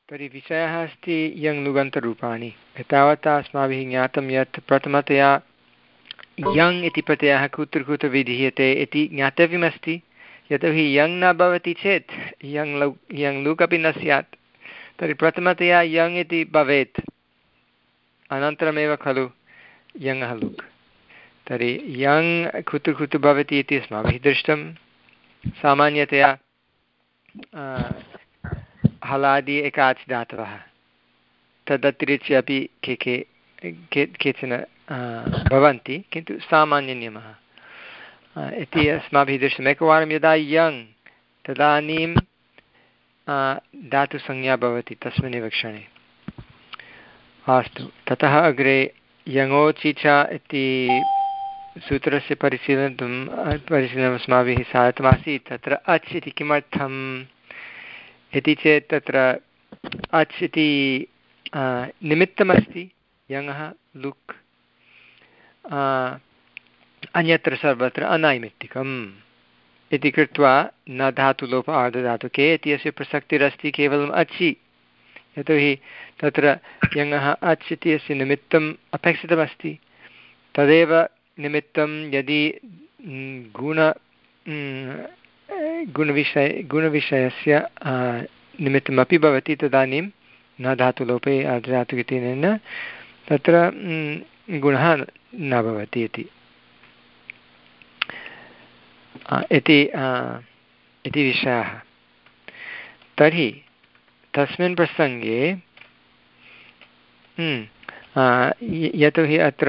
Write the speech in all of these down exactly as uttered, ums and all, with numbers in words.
तर्हि विषयः अस्ति यङ् लुगन्तरूपाणि। एतावता अस्माभिः ज्ञातं यत् प्रथमतया यङ् इति प्रत्ययः कुत्र कुत्र विधीयते इति ज्ञातव्यमस्ति। यतोहि यङ् न भवति चेत् यङ् लौ यङ् लुक् अपि न स्यात्। तर्हि प्रथमतया यङ् इति भवेत्, अनन्तरमेव खलु यङः लुक्। तर्हि यङ् कुत्र कुत्र भवति इति अस्माभिः दृष्टं। सामान्यतया हलादि एकाच् धातवः, तदतिरिच्य अपि के के के केचन भवन्ति, किन्तु सामान्यनियमः इति अस्माभिः दृष्टम्। एकवारं यदा यङ् तदानीं धातुसंज्ञा भवति तस्मिन्नेव क्षणे। अस्तु, ततः अग्रे यङोचि च इति सूत्रस्य परिशीलनं परिशीलनम् अस्माभिः साधितमासीत्। तत्र अच् इति किमर्थम् इति चेत् तत्र अच् इति निमित्तमस्ति यङः लुक्, अन्यत्र सर्वत्र अनैमित्तिकम् इति कृत्वा न धातुलोप आर्धधातुके इति अस्य प्रसक्तिरस्ति केवलम् अचि। यतोहि तत्र यङः अच् इति अस्य निमित्तम् अपेक्षितमस्ति। तदेव निमित्तं यदि गुण गुणविषय गुणविषयस्य निमित्तमपि भवति तदानीं न धातुलोपे आर्धधातुकेन तत्र गुणः न भवति इति इति इति विषयः। तर्हि तस्मिन् प्रसङ्गे यतोहि अत्र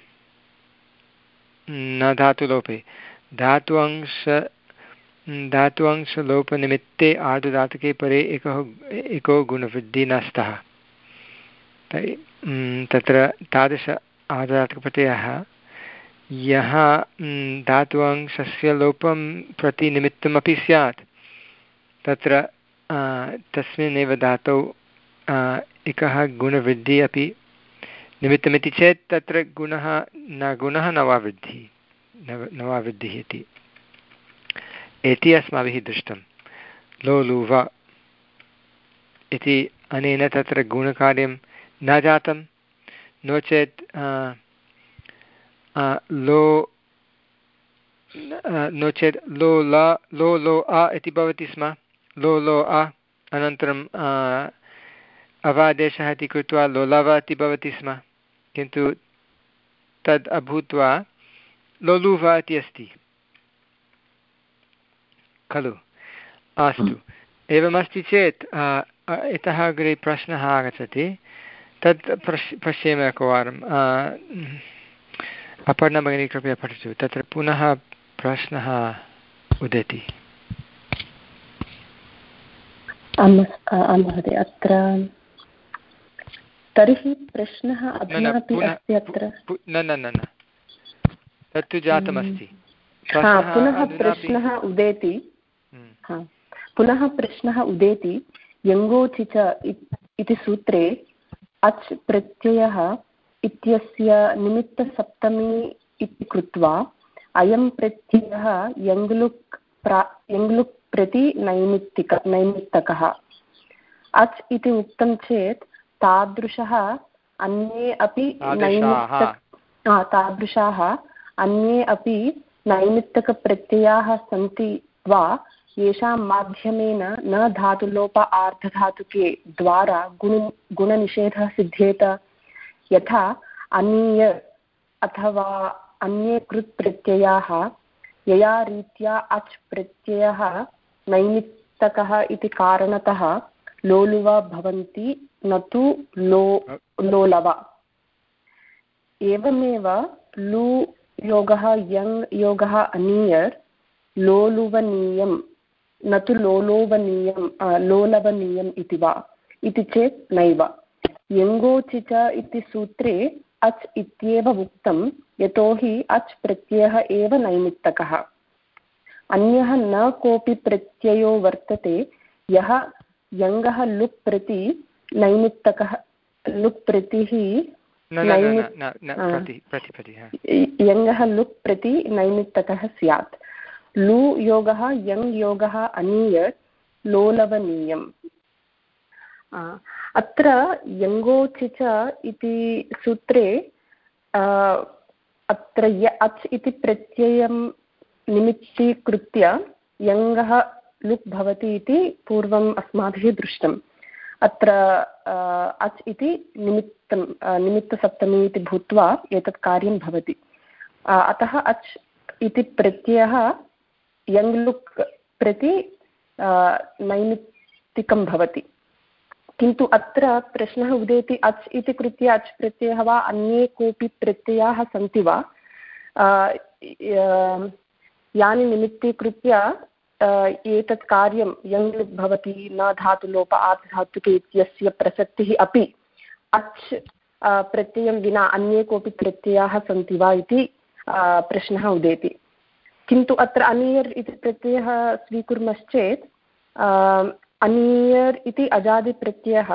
न धातुलोपे धात्वंश धात्वंशलोपनिमित्ते आर्धधातुके परे एकः एको गुणवृद्धिः न स्तः। तर्हि तत्र तादृश आर्धधातुकप्रत्ययः यः धात्वंशस्य लोपं प्रति निमित्तमपि स्यात्, तत्र तस्मिन्नेव धातौ एकः गुणवृद्धिः अपि निमित्तमिति चेत् तत्र गुणः न गुणः न वा वृद्धिः न न वा वृद्धिः इति इति अस्माभिः दृष्टं। लो लुव इति अनेन तत्र गुणकार्यं न जातं, नो चेत् लो नो चेत् लो ला लो लो अ इति भवति स्म। लो लो अ अनन्तरं अवादेशः इति कृत्वा लोलव इति भवति स्म, किन्तु तद् अभूत्वा लोलुव इति अस्ति खलु। अस्तु, एवमस्ति चेत् इतः अग्रे प्रश्नः आगच्छति, तत् पश् पश्येम एकवारम्। अपर्णा भगिनी कृपया पठतु, तत्र पुनः प्रश्नः उदेति। महोदय, अत्र तर्हि प्रश्नः अधुनापि अस्ति अत्र? न न न न तत्तु जातमस्ति। पुनः प्रश्नः उदेति पुनः प्रश्नः उदेति यङ्गोचि च इति सूत्रे अच् प्रत्ययः इत्यस्य निमित्तसप्तमी इति कृत्वा अयं प्रत्ययः यङ्लुक् प्रा यङ्लुक् प्रति नैमित्तिक नैमित्तकः। अच् इति उक्तं चेत् तादृशः अन्ये अपि नैमित्तक तादृशाः अन्ये अपि नैमित्तकप्रत्ययाः सन्ति वा येषां माध्यमेन न धातुलोप आर्धधातुके द्वारा गुण गुणनिषेधः सिद्ध्येत, यथा अन्य अथवा अन्ये कृत् प्रत्ययाः यया रीत्या अच् प्रत्ययः नैमित्तकः इति कारणतः लोलुव भवन्ति, न तु लो लोलव। एवमेव लु योगः यङ् योगः अनीयर् लोलुवनीयं न तु लोलोवनीयं लोलवनीयम् इति वा इति चेत् नैव। यङ्गोचि च इति सूत्रे अच् इत्येव उक्तं, यतोहि अच् प्रत्ययः एव नैमित्तकः। अन्यः न कोऽपि प्रत्ययो वर्तते यः यङ्गः लुक् प्रति नैमित्तकः लुक् प्रतिः यङ्गः लुक् प्रति नैमित्तकः स्यात्। लु योगः यङ् योगः अनीयर् लोलवनीयम्। अत्र यङ्गोचि च इति सूत्रे अत्र य अच् इति प्रत्ययं निमित्तीकृत्य यङ्गः लुक् भवति इति पूर्वम् अस्माभिः दृष्टम्। अत्र अच् इति निमित्तं निमित्तसप्तमी इति भूत्वा एतत् कार्यं भवति। अतः अच् इति प्रत्ययः यङ् लुक् प्रति नैमित्तिकं भवति। किन्तु अत्र प्रश्नः उदेति अच् इति कृत्य अच् प्रत्ययः वा अन्ये कोऽपि प्रत्ययाः सन्ति वा यानि निमित्तीकृत्य एतत् कार्यं यङ् लुक् भवति न धातुलोप आर्धधातुके इत्यस्य प्रसक्तिः अपि अच् प्रत्ययं विना अन्ये कोऽपि प्रत्ययाः सन्ति वा इति प्रश्नः उदेति। किन्तु अत्र अनियर् इति प्रत्ययः स्वीकुर्मश्चेत् अनियर् इति अजादिप्रत्ययः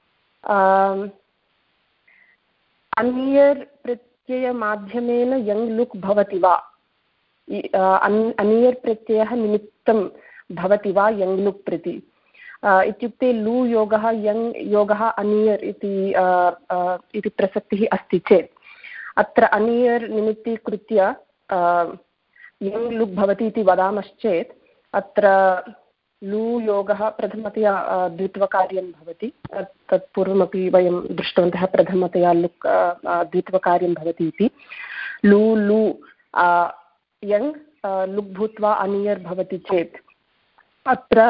अनियर् प्रत्ययमाध्यमेन यङ् लुक् भवति वा अनियर् प्रत्ययः निमित्तं भवति वा यङ् लुक् प्रति इत्युक्ते लू योगः यङ् योगः अनियर् इति इति प्रसक्तिः अस्ति चेत् अत्र अनियर् निमित्तीकृत्य यङ् लुक् भवति इति वदामश्चेत् अत्र लू योगः प्रथमतया द्वित्वकार्यं भवति। तत्पूर्वमपि वयं दृष्टवन्तः प्रथमतया लुक् द्वित्वकार्यं भवति इति। लू लू यङ् लुक् भूत्वा अनियर् भवति चेत् अत्र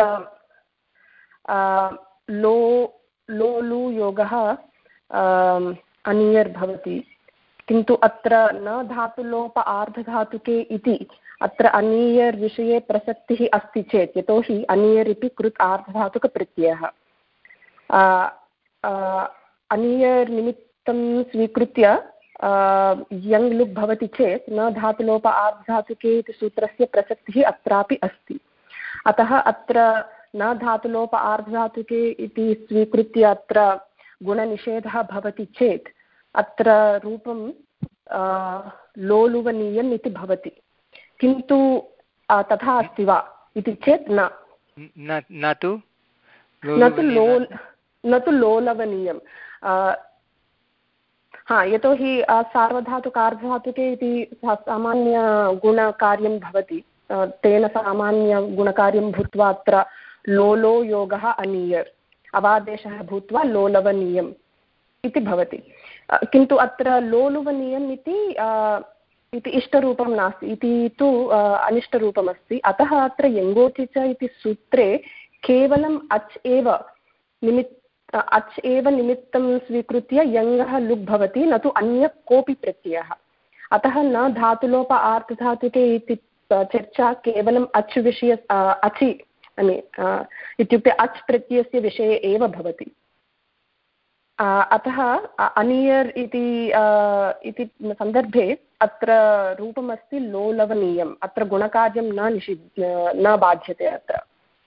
लो लो लू योगः अनियर् भवति। किन्तु अत्र न धातुलोप आर्धधातुके इति अत्र अनियर् विषये प्रसक्तिः अस्ति चेत् यतोहि अनियर् इति कृत् आर्धधातुकप्रत्ययः अनियर् निमित्तं स्वीकृत्य यङ् लुक् भवति चेत् न धातुलोप आर्धधातुके इति सूत्रस्य प्रसक्तिः अत्रापि अस्ति। अतः अत्र न धातुलोप आर्धधातुके इति स्वीकृत्य अत्र गुणनिषेधः भवति चेत् अत्र रूपं लोलुवनीयम् इति भवति। किन्तु तथा अस्ति वा इति चेत् न न तु न तु लोल् न तु लोलवनीयं। हा यतोहि सार्वधातुकार्धधातुके इति सामान्यगुणकार्यं भवति तेन सामान्यगुणकार्यं भूत्वा अत्र लोलो योगः अनीयर् अवादेशः भूत्वा लोलवनीयम् इति भवति। किन्तु अत्र लोलुवनीयम् इति इति इष्टरूपं नास्ति इति तु अनिष्टरूपमस्ति। अतः अत्र यङ्गोचि च इति सूत्रे केवलम् अच् एव निमित् अच् एव निमित्तं स्वीकृत्य यङ्गः लुक् भवति न तु अन्य कोऽपि प्रत्ययः। अतः न धातुलोप आर्धधातुके इति चर्चा केवलम् अच् विषय अचि इत्युक्ते अच् प्रत्ययस्य विषये एव भवति। अतः अनियर् इति सन्दर्भे अत्र रूपमस्ति लोलवनीयम्। अत्र गुणकार्यं न निषिद् न बाध्यते अत्र।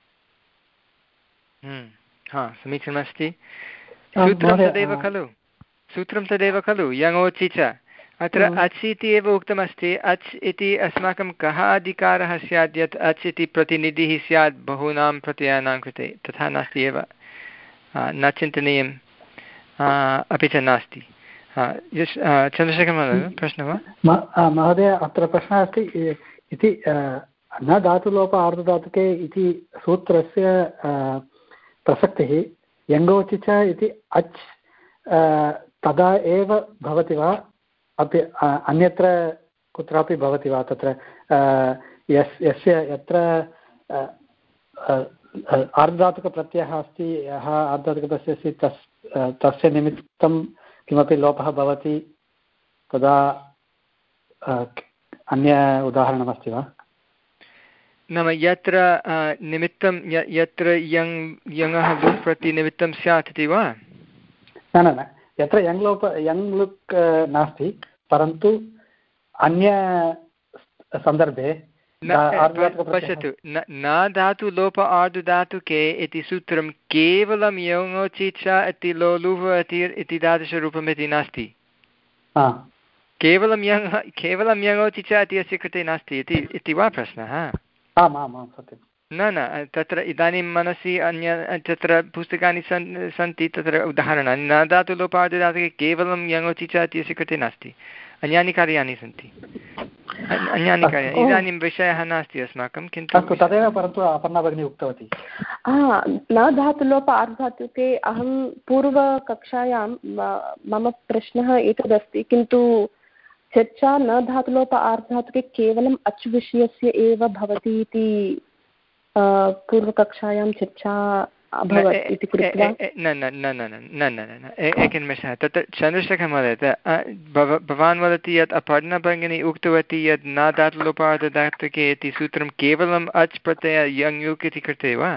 हा समीचीनमस्ति। सूत्रं तदेव खलु सूत्रं तदेव खलु यङोचि च अत्र अच् इति एव उक्तमस्ति। अच् इति अस्माकं कः अधिकारः स्यात् यत् अच् इति प्रतिनिधिः स्यात् बहूनां प्रत्ययानां कृते तथा नास्ति एव न चिन्तनीयम् अपि च नास्ति। चन्द्रशेखर महोदय प्रश्नः वा? महोदय अत्र प्रश्नः अस्ति इति न धातुलोप आर्धधातुके इति सूत्रस्य प्रसक्तिः यङ्गोचि च इति अच् तदा एव भवति वा अपि अन्यत्र कुत्रापि भवति वा? तत्र यस् यस्य यत्र आर्धधातुकप्रत्ययः अस्ति यः आर्धधातुकप्रत्ययः अस्ति तस् तस्य निमित्तं किमपि लोपः भवति तदा अन्य उदाहरणमस्ति वा? नाम यत्र निमित्तं यत्र यङ् यङः लुक् प्रति निमित्तं स्यात् इति वा? न न न यत्र यङ् लोप यङ् लुक् नास्ति परन्तु अन्य सन्दर्भे पश्यतु न धातु लोप आर्धधातुके इति सूत्रं केवलं यङोचि च इति लोलुव इति तादृशरूपम् इति नास्ति। केवलं यङ् केवलं यङोचि च इति अस्य कृते नास्ति इति वा प्रश्नः? आम् आम् आं सत्यम्। न न तत्र इदानीं मनसि अन्य तत्र पुस्तकानि सन् सन्ति तत्र उदाहरणानि न धातुलोपादिदातुके केवलं यङोचि च इत्यस्य कृते नास्ति अन्यानि कार्याणि सन्ति अन्यानि कार्याणि इदानीं विषयः नास्ति अस्माकं किन्तु तदेव परन्तु अपर्णा भगिनी उक्तवती न धातुलोप आर्धातुके अहं पूर्वकक्षायां मम प्रश्नः एतदस्ति किन्तु चर्चा न धातुलोप आर्धातुके केवलम् अच् विषयस्य एव भवति इति पूर्वकक्षायां चर्चा अभवत् इति कृत्वा न न न न न न न न एकनिमेषः तत्र चन्द्रशेखर महोदय भवान् वदति यत् अपर्णा भगिनी उक्तवती यत् न धातुलोपार्धधातुके इति सूत्रं केवलम् अच् प्रत्यय यङ् युक् इति कृते वा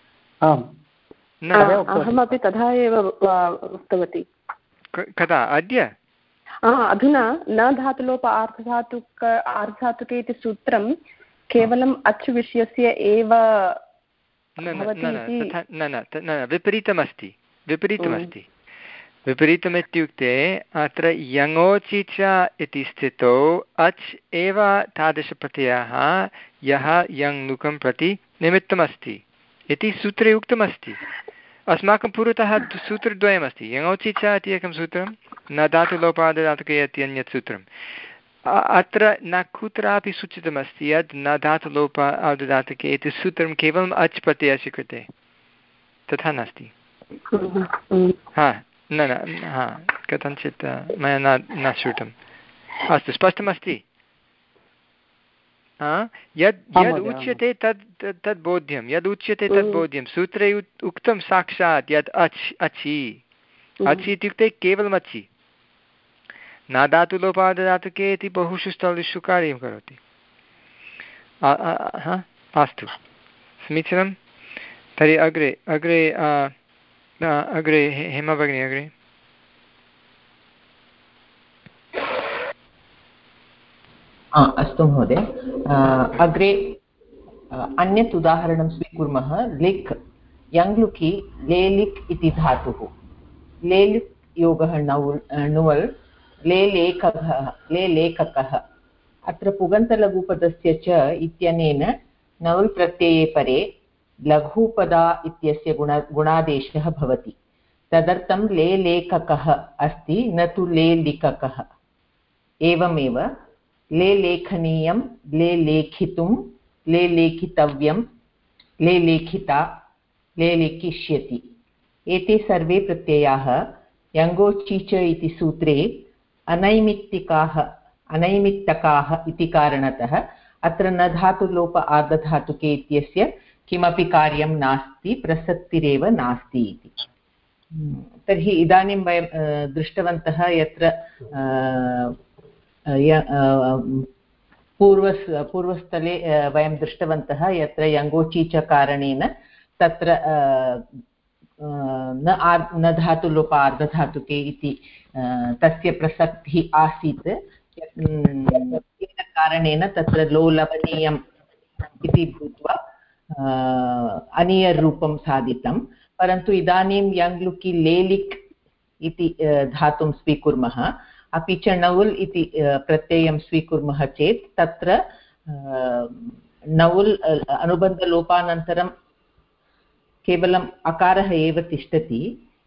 अहमपि तथा एव उक्तवती कदा अद्य अधुना न धातुलोप आर्धधातुक आर्धधातुके इति सूत्रं केवलम् अच् विषयस्य एव न न न विपरीतमस्ति विपरीतमस्ति विपरीतमित्युक्ते अत्र यङोचि च इति स्थितौ अच् एव तादृशप्रत्ययः यः यङ् लुकं प्रति निमित्तमस्ति इति सूत्रे उक्तमस्ति अस्माकं पुरतः सूत्रद्वयमस्ति यङोचि च इति एकं सूत्रं न धातुलोपादिदातुके इति अन्यत् सूत्रम् अत्र न कुत्रापि सूचितमस्ति यत् न धातुलोप आर्धधातुके इति सूत्रं केवलम् अच् प्रत्ययस्य कृते तथा नास्ति हा न न हा कथञ्चित् मया न न श्रुतम् अस्तु स्पष्टमस्ति यद् यद् उच्यते तद् तद् बोध्यं यद् उच्यते तद् बोध्यं सूत्रे उक्तं साक्षात् यत् अच् अचि अचि इत्युक्ते केवलम् अचि न धातुलोपादिदातुके इति बहुषु स्थलेषु कार्यं करोति अस्तु समीचीनं तर्हि अग्रे अग्रे अग्रे हेमा भगिनी अग्रे अस्तु महोदय अग्रे अन्यत् उदाहरणं स्वीकुर्मः लिक् यङ्लुकि लेलिक् इति धातुः लेलिक् योगः नवुल् णुवल् ले लेखकः ले लेखकः अत्र पुगन्तलघुपदस्य च इत्यनेन नवुल् प्रत्यये परे लघुपदा इत्यस्य गुण गुणादेशः भवति तदर्थं ले लेखकः अस्ति न तु ले लिखकः एवमेव ले लेखनीयं ले लेखितुं ले लेखितव्यं ले लेखिता ले लेखिष्यति एते सर्वे प्रत्ययाः यङ्गोचि च इति सूत्रे अनैमित्तिकाः अनैमित्तकाः इति कारणतः अत्र न धातुलोप आर्धधातुके इत्यस्य किमपि कार्यं नास्ति प्रसक्तिरेव नास्ति इति तर्हि इदानीं वयं दृष्टवन्तः यत्र पूर्वस् पूर्वस्थले वयं दृष्टवन्तः यत्र यङ्गोचि च कारणेन तत्र न आर् न धातुलोप आर्धधातुके इति तस्य प्रसक्तिः आसीत् येन कारणेन तत्र लोलवनीयम् इति भूत्वा अनीयरूपं साधितं परन्तु इदानीं यङ्लुकि लेलिक् इति धातुं स्वीकुर्मः अपि च नवुल् इति प्रत्ययं स्वीकुर्मः चेत् तत्र नवुल् अनुबन्धलोपानन्तरं केवलम् अकारः एव तिष्ठति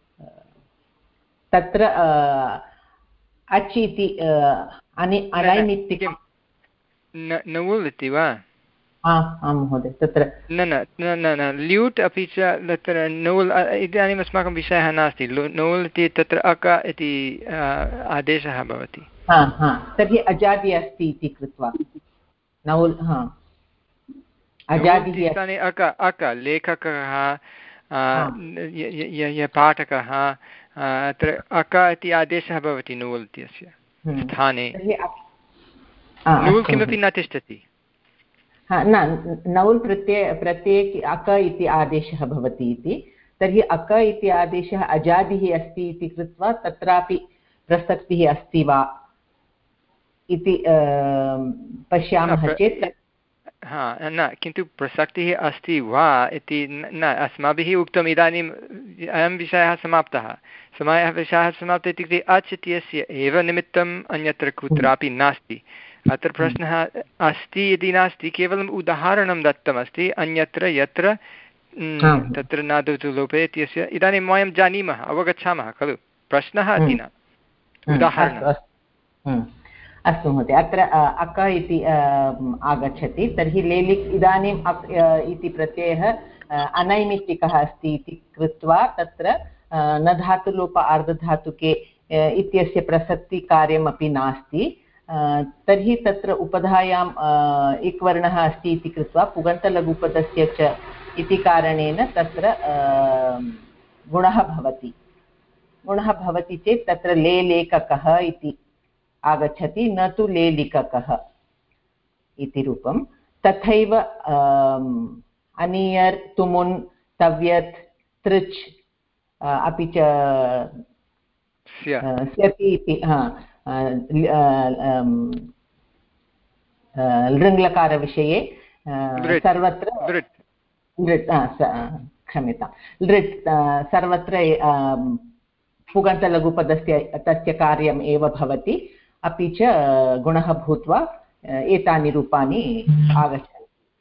तत्र अच् इति अनैमित्तिकं नवुल् इति वा आं महोदय तत्र न न न न ल्यूट् अपि च तत्र नवुल् इदानीम् अस्माकं विषयः नास्ति नवुल् इति तत्र अक इति आदेशः भवति तर्हि अजादि अस्ति इति कृत्वा नवुल् अजादिः स्थाने अक अक लेखकः यः पाठकः अत्र अक इति आदेशः भवति नवुल् इत्यस्य स्थाने नवुल् किमपि न तिष्ठति न नवुल् प्रत्यय प्रत्यये अक इति आदेशः भवति इति तर्हि अक इति आदेशः अजादिः अस्ति इति कृत्वा तत्रापि प्रसक्तिः अस्ति वा इति पश्यामः चेत् हा न किन्तु प्रसक्तिः अस्ति वा इति न अस्माभिः उक्तम् इदानीम् अयं विषयः समाप्तः समयः विषयः समाप्तः इत्युक्ते अच् इत्यस्य एव निमित्तम् अन्यत्र कुत्रापि नास्ति अत्र प्रश्नः अस्ति इति नास्ति, केवलम् उदाहरणं दत्तमस्ति अन्यत्र यत्र तत्र नादतु लोपे इत्यस्य। इदानीं वयं जानीमः, अवगच्छामः खलु, प्रश्नः अस्ति न, उदाहरणम्। अस्तु महोदय, अत्र अक इति आगच्छति, तर्हि लेलिक् इदानीम् अक् इति प्रत्ययः अनैमित्तिकः अस्ति इति कृत्वा तत्र न धातुलोप आर्धधातुके इत्यस्य प्रसक्तिकार्यमपि नास्ति। तर्हि तत्र उपधायाम् इक् वर्णः अस्ति इति कृत्वा पुगन्तलघुपदस्य च इति कारणेन तत्र गुणः भवति। गुणः भवति चेत् तत्र लेलेखकः इति आगच्छति, न तु लेलिककः इति रूपं। तथैव अनियर्, तुमुन्, तव्यत्, तृच् अपि च स्यति इति लृङ्लकारविषये सर्वत्र लृट्, क्षम्यतां, लृट् सर्वत्र पुगन्तलघुपदस्य तस्य कार्यम् एव भवति, अपि च गुणः भूत्वा एतानि रूपाणि आगच्छन्ति।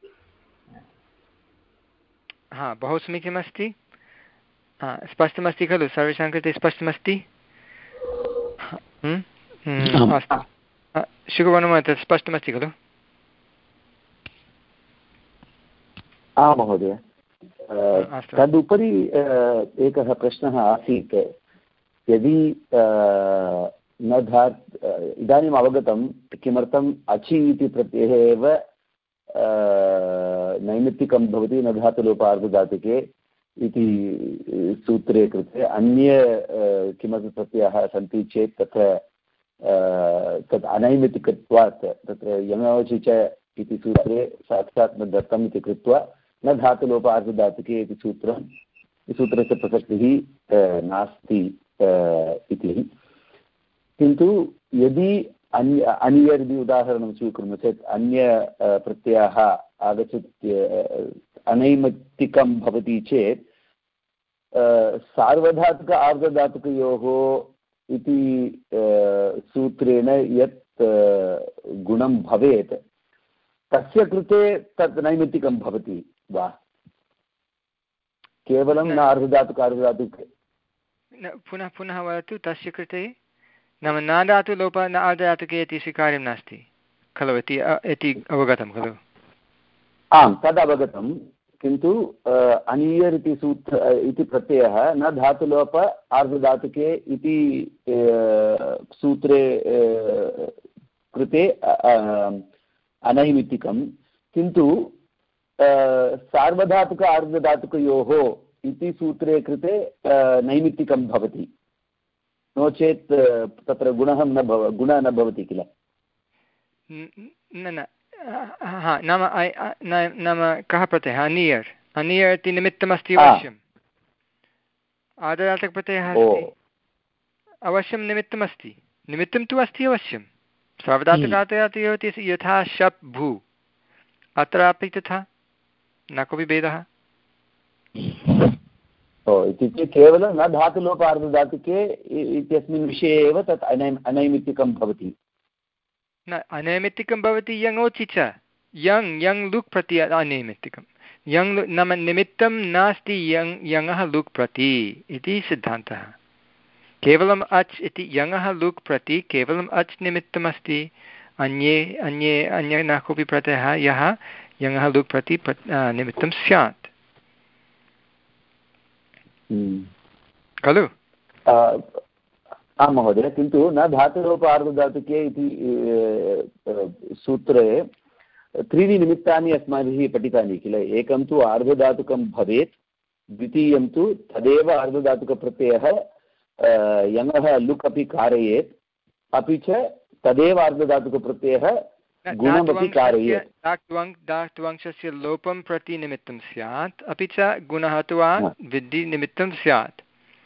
हा, बहु समीचीनमस्ति, स्पष्टमस्ति खलु, सर्वेषां कृते स्पष्टमस्ति? अस्तु, शुभवनमः, स्पष्टमस्ति खलु? आम् महोदय, तदुपरि एकः प्रश्नः आसीत्, यदि न धात् इदानीम् अवगतं किमर्थम् अचि इति प्रत्ययः एव नैमित्तिकं भवति न धातुलोपार्धधातुके इति सूत्रे कृते, अन्य किमपि प्रत्ययाः सन्ति चेत् तत्र तत् अनैमित्तिकत्वात् तत्र यमवचि च इति सूत्रे साक्षात् न दत्तम् इति कृत्वा न धातुलोपार्धधातुके इति सूत्रं सूत्रस्य प्रसक्तिः नास्ति इति। किन्तु यदि अन्य अनियर् इति उदाहरणं स्वीकुर्मः चेत् अन्य प्रत्ययाः आगच्छति अनैमित्तिकं भवति चेत् सार्वधातुक आर्धधातुकयोः इति सूत्रेण यत् गुणं भवेत् तस्य कृते तत् नैमित्तिकं भवति वा? केवलं न आर्धधातुक आर्धधातुक पुनः पुनः वदतु, तस्य कृते नाम न धातु लोप न आर्धधातुके इति स्वीकार्यं नास्ति खलु इति इति अवगतं खलु? आम्, तद् अवगतं, किन्तु अनियर् इति सूत्र इति प्रत्ययः न धातुलोप आर्धधातुके इति सूत्रे कृते अनैमित्तिकं, किन्तु सार्वधातुक आर्धधातुकयोः इति सूत्रे कृते नैमित्तिकं भवति, नो चेत् तत्र गुणः न भव गुणः न भवति किल? न न हा, नाम नाम कः प्रत्ययः? अनियर्, अनियर् इति निमित्तमस्ति अवश्यम्, आर्धधातुकप्रत्ययः अस्ति अवश्यं, निमित्तमस्ति, निमित्तं तु अस्ति अवश्यं, सार्वधातुकार्धधातुकयोः यथा शप् भू, अत्रापि तथा, न कोऽपि भेदः। इत्युक्ते केवलं न धातुलोपार्धधातुके इत्यस्मिन् विषये एव तत् अनै अनैमित्तिकं भवति। न अनैमित्तिकं भवति यङोचि च, यङ् यङ् लुक् प्रति अनैमित्तिकं, यङ् नाम निमित्तं नास्ति यङ् यङः लुक् प्रति इति सिद्धान्तः। केवलम् अच् इति यङः लुक् प्रति केवलम् अच् निमित्तमस्ति, अन्ये अन्ये अन्य न कोऽपि प्रत्ययः यः यङः लुक् प्रति निमित्तं स्यात् खलु? आं महोदय, किन्तु न धातुलोपार्धधातुके इति सूत्रे त्रीणि निमित्तानि अस्माभिः पठितानि किल? एकं तु आर्धधातुकं भवेत्, द्वितीयं तु तदेव आर्धधातुकप्रत्ययः यङः लुक् अपि कारयेत्, अपि च तदेव आर्धधातुकप्रत्ययः गुणमपि कारयेत्। धात्वंशस्य लोपं प्रति निमित्तं स्यात्, अपि च गुणः अथवा विद्धि निमित्तं स्यात्।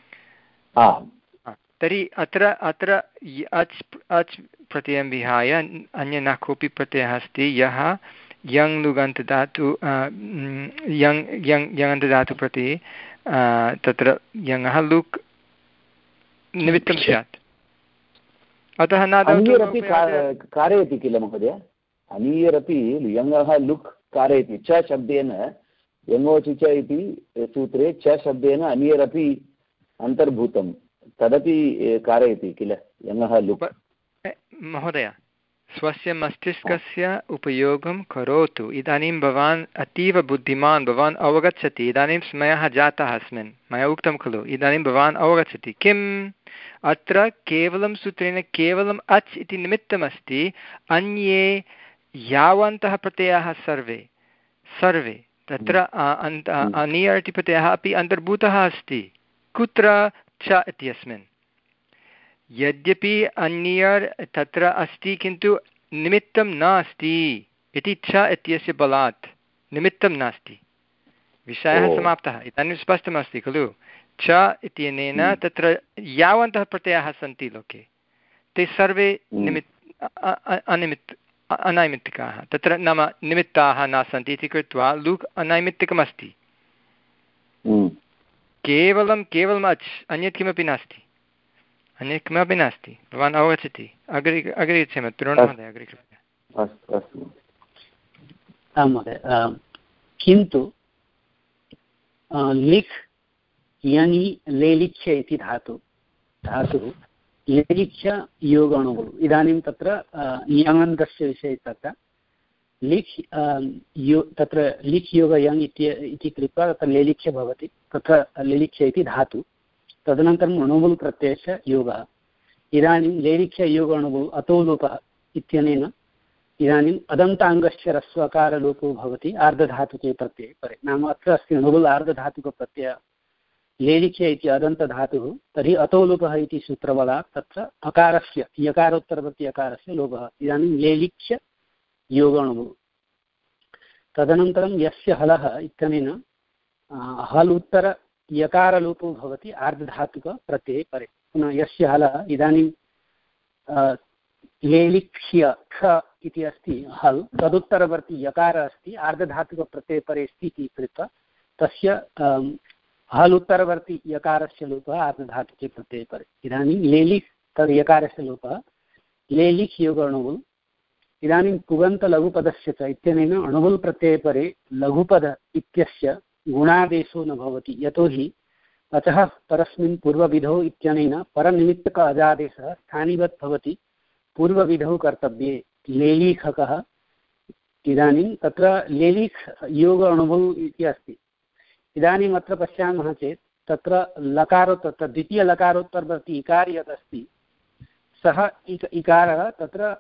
तर्हि अत्र अत्र अच् अच् प्रत्ययं विहाय अन्य न कोऽपि प्रत्ययः अस्ति यः यङ् लुगन्तधातु यङ् यङ् यङन्तधातु प्रति तत्र यङः लुक् निमित्तं स्यात्। अतः न अन्यरपि कारयति किल महोदय, अन्यरपि यङः लुक् कारयति च शब्देन, यङोचि च इति सूत्रे च शब्देन अन्यरपि अन्तर्भूतं, तदपि कारयति किल यङः लुक्। महोदय, स्वस्य मस्तिष्कस्य उपयोगं करोतु। इदानीं भवान् अतीव बुद्धिमान्, भवान् अवगच्छति। इदानीं समयः जातः अस्मिन्, मया उक्तं खलु, इदानीं भवान् अवगच्छति किम् अत्र केवलं सूत्रेण केवलम् अच् इति निमित्तमस्ति। अन्ये यावन्तः प्रत्ययाः सर्वे सर्वे तत्र अनीय इति प्रत्ययः अपि अन्तर्भूतः अस्ति। कुत्र? च इत्यस्मिन्। यद्यपि अन्यर् तत्र अस्ति किन्तु निमित्तं नास्ति इति च इत्यस्य बलात् निमित्तं नास्ति। विषयः समाप्तः। इदानीं स्पष्टमस्ति खलु। च इत्यनेन तत्र यावन्तः प्रत्ययाः सन्ति लोके ते सर्वे निमित् अनिमित् अनैमित्तिकाः, तत्र नाम निमित्ताः न सन्ति इति कृत्वा लुक् अनैमित्तिकमस्ति। केवलं केवलम् अच्, अन्यत् किमपि नास्ति, अन्यत् किमपि नास्ति। भवान् अवगच्छति। अग्रे अग्रे गच्छामः। तरुणमहोदय अग्रे कृपया। अस्तु अस्तु आं महोदय। किन्तु लिख् यङि लेलिख्य इति धातु धातुः लेलिख्य योगणुः। इदानीं तत्र यङन्तस्य विषये तत्र लिख् यो तत्र लिख् योग यङ् इति कृत्वा तत्र लेलिख्य भवति। तत्र लेलिख्य इति धातु, तदनन्तरम् अणुबुल् प्रत्ययस्य योगः। इदानीं लेलिख्य योग अणुबुल् अतो लोपः इत्यनेन इदानीम् अदन्ताङ्गस्य ह्रस्वकारलोपो भवति आर्धधातुके प्रत्यये परे। नाम अत्र अस्ति अणुबुल् आर्धधातुकप्रत्ययः लेलिख्य इति अदन्तधातुः, तर्हि अतो लोपः इति सूत्रबलात् तत्र अकारस्य यकारोत्तरवर्ति अकारस्य लोपः। इदानीं लेलिख्य योगणुबुल्। तदनन्तरं यस्य हलः इत्यनेन हल् उत्तर यकारलोपो भवति आर्धधातुकप्रत्यये परे। पुनः यस्य हलः इदानीं लेलिख्य ख इति अस्ति हल्, तदुत्तरवर्ति यकार अस्ति आर्धधातुकप्रत्यये परे अस्ति इति कृत्वा तस्य हल् उत्तरवर्ति यकारस्य लोपः आर्धधातुके प्रत्यये परे। इदानीं लेलिख् तद् यकारस्य लोपः लेलिख् योग अणुबुल्। इदानीं पुगन्तलघुपदस्य च इत्यनेन अणुबुल् प्रत्यये परे लघुपद इत्यस्य गुणादेशो न भवति, यतोहि अतः परस्मिन् पूर्वविधौ इत्यनेन परनिमित्तक अजादेशः स्थानिवत् भवति पूर्वविधौ कर्तव्ये लेलीखकः। इदानीं तत्र लेलिख् योग अणुबुल् इति अस्ति। इदानीम् अत्र पश्यामः चेत् तत्र लकारोत्तर द्वितीयलकारोत्तरवर्ति इकार यत् अस्ति सः इक इकारः तत्र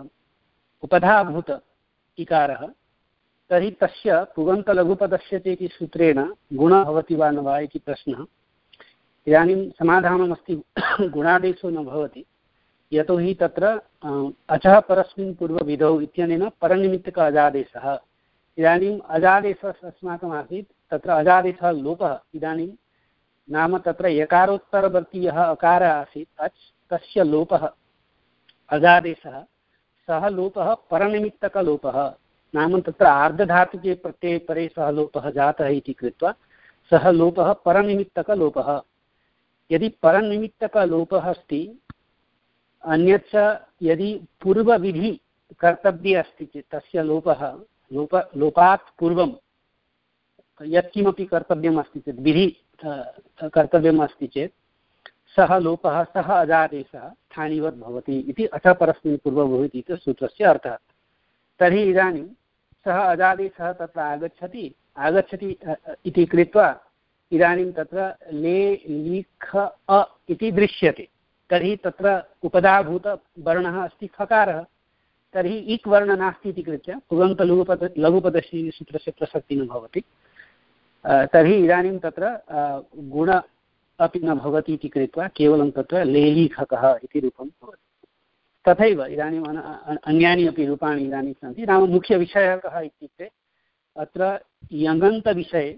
उपधाभूत इकारः, तर्हि तस्य पुगन्तलघुपदस्य चेति सूत्रेण गुणः भवति वा न वा इति प्रश्नः। इदानीं समाधानमस्ति गुणादेशो न भवति, यतोहि तत्र अचः परस्मिन् पूर्वविधौ इत्यनेन परनिमित्तक अजादेशः। इदानीम् अजादेशः अस्माकम् आसीत्, तत्र अजादेशः लोपः। इदानीं नाम तत्र यकारोत्तरवर्ति यः अकारः आसीत् अच्, तस्य लोपः अजादेशः, सः लोपः परनिमित्तकलोपः। नाम तत्र आर्धधातुके प्रत्यये परे सः लोपः जातः इति कृत्वा सः लोपः परनिमित्तकलोपः। यदि परनिमित्तकलोपः अस्ति, अन्यच्च यदि पूर्वविधि कर्तव्ये अस्ति चेत् तस्य लोपः लोप लोपात् पूर्वं यत्किमपि कर्तव्यम् अस्ति चेत् विधि कर्तव्यम् अस्ति चेत् सः लोपः सः अजादेशः स्थानिवत् भवति इति अथ परस्मिन् पूर्वभूत् इति सूत्रस्य अर्थः। तर्हि इदानीं सः अजादेशः तत्र आगच्छति आगच्छति इति कृत्वा इदानीं तत्र ले लिख अ इति दृश्यते। तर्हि तत्र उपधाभूतवर्णः अस्ति खकारः, तर्हि इक् वर्णः नास्ति इति कृत्वा पुगन्तलघुपद लघुपदस्य सूत्रस्य प्रसक्तिः न भवति। तर्हि इदानीं तत्र गुण अपि न भवति इति कृत्वा केवलं तत्र लेलीखकः इति रूपं भवति। तथैव इदानीम् अन्यानि अपि रूपाणि इदानीं सन्ति। नाम मुख्यविषयः कः इत्युक्ते अत्र यङन्तविषये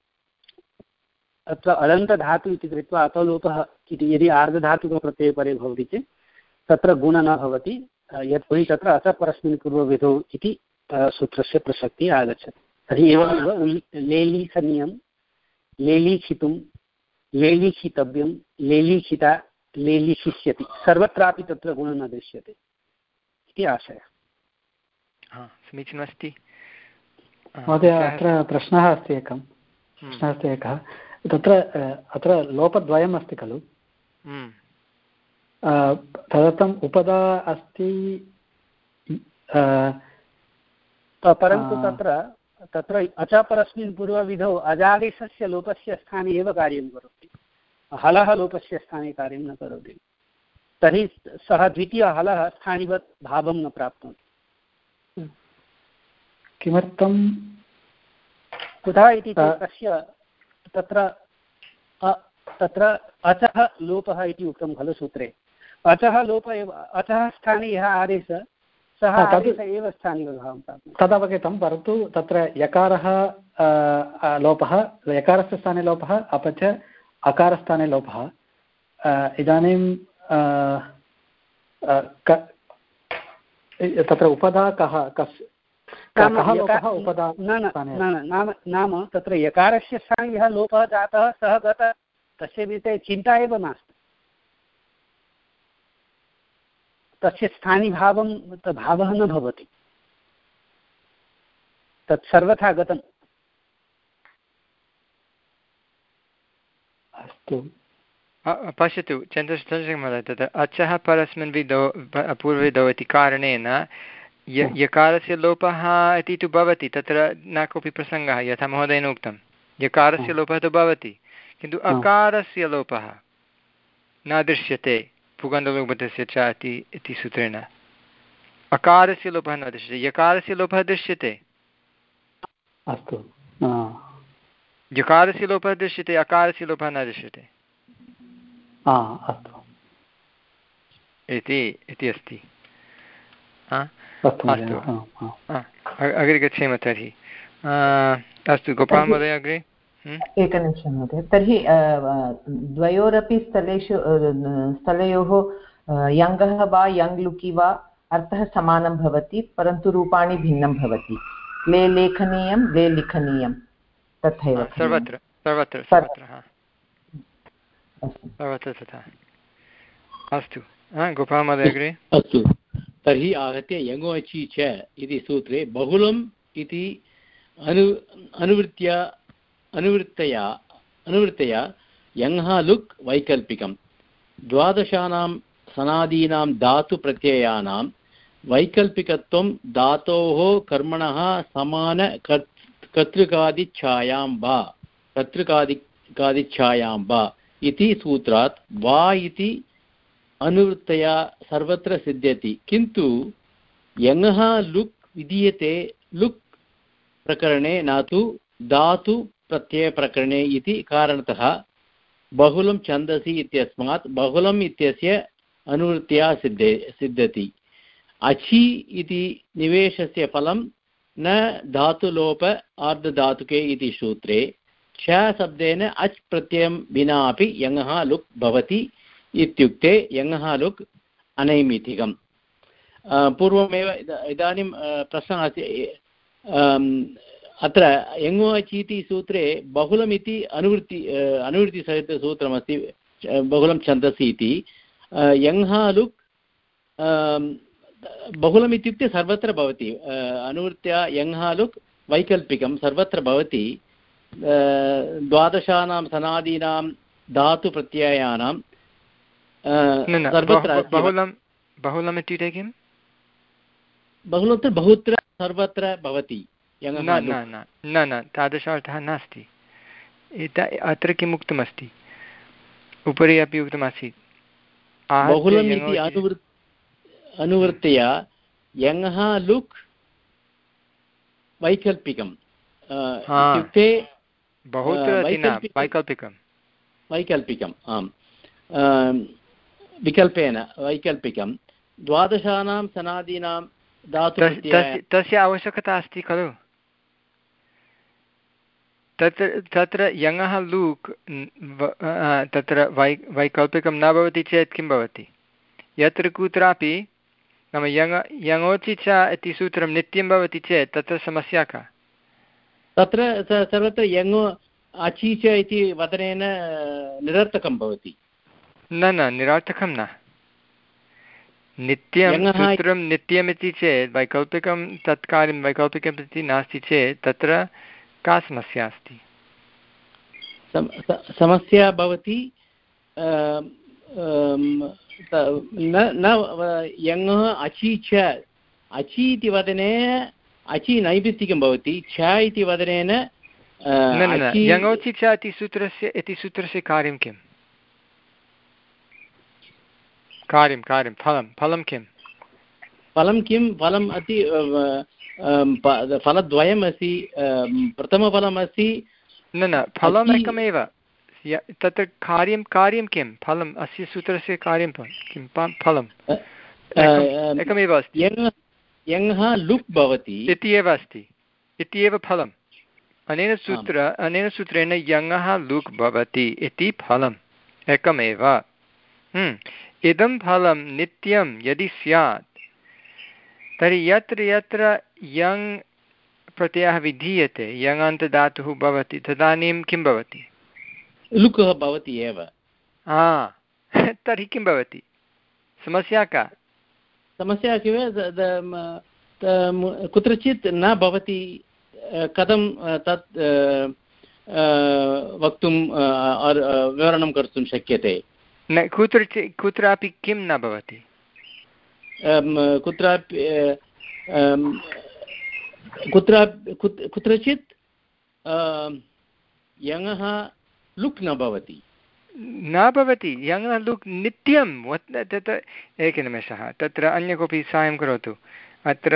अत्र अदन्तधातु इति कृत्वा अतलोपः इति यदि आर्धधातुकप्रत्यये परे भवति चेत् तत्र गुणः न भवति, यतोहि तत्र अतः परस्मिन् पूर्वविधौ इति सूत्रस्य प्रसक्तिः आगच्छति। तर्हि एवमेव लेलीखनीयं, लेलीखितुं, लेलीखितव्यं, लेलीखिता, लेलिशिष्यति सर्वत्रापि तत्र गुणः न दृश्यते इति आशयः। समीचीनमस्ति महोदय। अत्र प्रश्नः अस्ति एकः प्रश्नः अस्ति एकः तत्र अत्र लोपद्वयम् अस्ति खलु, तदर्थम् उपदा अस्ति परन्तु तत्र तत्र अचपरस्मिन् पूर्वविधौ अजादेशस्य लोपस्य स्थाने एव कार्यं करोति, हलः लोपस्य स्थाने कार्यं न करोति। तर्हि सः द्वितीयः हलः स्थानिवत् भावं न प्राप्नोति। किमर्थं कुतः इति चेत् तस्य तत्र तत्र अचः लोपः इति उक्तं खलु सूत्रे। अचः लोप एव, अचः स्थाने यः आदेशः सः आदेशः एव स्थानिकभावं प्राप्नोति। तदवगतं, परन्तु तत्र यकारः लोपः, यकारस्य स्थाने लोपः, अपि च अकारस्थाने लोपः। इदानीं तत्र उपधा कः कस् कः लोपः उपधा? नाम नाम तत्र यकारस्य स्थाने यः लोपः जातः सः गतः, तस्य विषये चिन्ता एव नास्ति। तस्य स्थानिभावं भावः न भवति, तत् सर्वथा गतम्। अस्तु, पश्यतु चन्द्रशेखर महोदय, तत्र अचः परस्मिन् विधौ पूर्वविधौ इति कारणेन य यकारस्य लोपः इति तु भवति, तत्र न कोऽपि प्रसङ्गः। यथा महोदयेन उक्तं यकारस्य लोपः तु भवति, किन्तु अकारस्य लोपः न दृश्यते पुगन्धलोपस्य च इति सूत्रेण। अकारस्य लोपः न दृश्यते, यकारस्य लोपः दृश्यते। अस्तु, यकारस्य लोपः दृश्यते, अकारस्य लोपः न दृश्यते अस्तु इति इति अस्ति। अस्तु, अग्रे गच्छेम तर्हि। अस्तु गोपाल महोदय, अग्रे। एकनिमिषं महोदय। तर्हि द्वयोरपि स्थलेषु स्थलयोः यङ्गः वा यङ् लुकि वा अर्थः समानं भवति, परन्तु रूपाणि भिन्नं भवति। ले लेखनीयं, ले लिखनीयं, तथैव सर्वत्र सर्वत्र सर्वत्र सर्वत्र तथा। अस्तु गोपाल महोदय, अग्रे। अस्तु, तर्हि आहत्य यङो अचि च इति सूत्रे बहुलम् इति अनु अनुवृत्या अनुवृत्तया अनुवृत्तया यङ्ः लुक् वैकल्पिकं। द्वादशानां सनादीनां धातुप्रत्ययानां वैकल्पिकत्वं धातोः कर्मणः समान कर्तृकादिच्छायां वा कर्तृकादिच्छायां वा इति सूत्रात् वा इति अनुवृत्तया सर्वत्र सिद्ध्यति, किन्तु यङः लुक् विधीयते लुक् प्रकरणे न तु धातु प्रत्ययप्रकरणे इति कारणतः बहुलं छन्दसि इत्यस्मात् बहुलम् इत्यस्य अनुवृत्त्या सिद्धे सिद्ध्यति। अचि इति निवेशस्य फलं न धातुलोप आर्धधातुके इति सूत्रे च शब्देन अच् प्रत्ययं विना अपि यङः लुक् भवति इत्युक्ते यङः लुक् अनैमितिकम्। पूर्वमेव इदानीं प्रश्नः अस्ति, अत्र यङो अचि इति सूत्रे बहुलमिति अनुवृत्ति अनुवृत्तिसहितसूत्रमस्ति, बहुलं छन्दसि इति। यङः लुक् बहुलम् इत्युक्ते सर्वत्र भवति, अनुवृत्त्या यङः लुक् वैकल्पिकं सर्वत्र भवति। द्वादशानां सनादीनां धातुप्रत्ययानां सर्वत्र बहुलं बहुलम् इत्युक्ते किं? बहुलत्र बहुत्र सर्वत्र भवति। न न न न तादृश अर्थः नास्ति। अत्र किम् उक्तमस्ति, उपरि अपि उक्तमासीत् बहुलम् इति अनुवृत् अनुवृत्तया यङः लुक् वैकल्पिकम् इत्युक्ते बहुत्र वैकल्पिकं वैकल्पिकम् आम् विकल्पेन वैकल्पिकं द्वादशानां सनादीनां धातु तस्य आवश्यकता अस्ति खलु। तत्र तत्र यङः लुक् तत्र वै वैकल्पिकं न भवति चेत् किं भवति? यत्र कुत्रापि नाम यङ यङोचि च इति सूत्रं नित्यं भवति चेत् तत्र समस्या का? तत्र सर्वत्र यङो अचि च इति वदनेन निरर्थकं भवति। न न निरर्थकं न नित्यं सूत्रं नित्यमिति चेत् वैकल्पिकं तत् कार्यं वैकल्पिकम् इति नास्ति चेत् तत्र का समस्या अस्ति समस्या भवति न यङः अचि च अचि इति वदनेन अचि नैमित्तिकं भवति छ इति वदनेन यङोचि च इति सूत्रस्य इति सूत्रस्य कार्यं किम् कार्यं कार्यं फलं फलं किं फलं किं फलम् अति फलद्वयम् अस्ति प्रथमफलम् अस्ति न न फलम् एकमेव तत्र कार्यं कार्यं किं फलम् अस्य सूत्रस्य कार्यं किं फलम् एकमेव अस्ति यङः लुक् भवति इति एव अस्ति इति एव फलम् अनेन सूत्र अनेन सूत्रेण यङः लुक् भवति इति फलम् एकमेव इदं फलं नित्यं यदि स्यात् तर्हि यत्र यत्र यङ् प्रत्ययः विधीयते यङन्तदातुः भवति तदानीं किं भवति लुकः भवति एव तर्हि किं भवति समस्या का समस्या किं कुत्रचित् न भवति कथं तत् वक्तुं विवरणं कर्तुं शक्यते न कुत्रचित् कुत्रापि किं न भवति कुत्रापि कुत्र कुत्रचित् यङः लुक् न भवति न भवति यङः लुक् नित्यं तत् एकनिमेषः तत्र अन्य कोऽपि साहाय्यं करोतु अत्र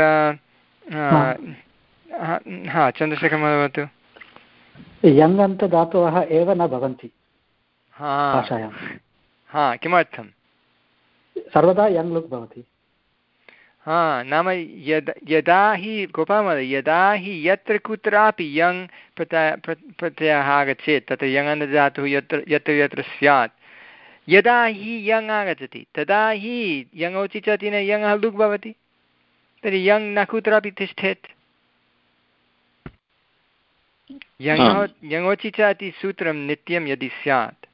हा चन्द्रशेखरः वदतु यङन्तदातवः एव न भवन्ति भाषायां हा किमर्थं सर्वदा यङ् लुक् भवति हा नाम यदा यदा हि गोपालमहोदय यदा हि यत्र कुत्रापि यङ् प्रत्यय प्रत्ययः आगच्छेत् तत्र यङन्तदातुः यत्र यत्र यत्र स्यात् यदा हि यङ् आगच्छति तदा हि यङोचि च तेन यङः लुक् भवति तर्हि यङ् न कुत्रापि तिष्ठेत् यङो यङोचि च इति सूत्रं नित्यं यदि स्यात्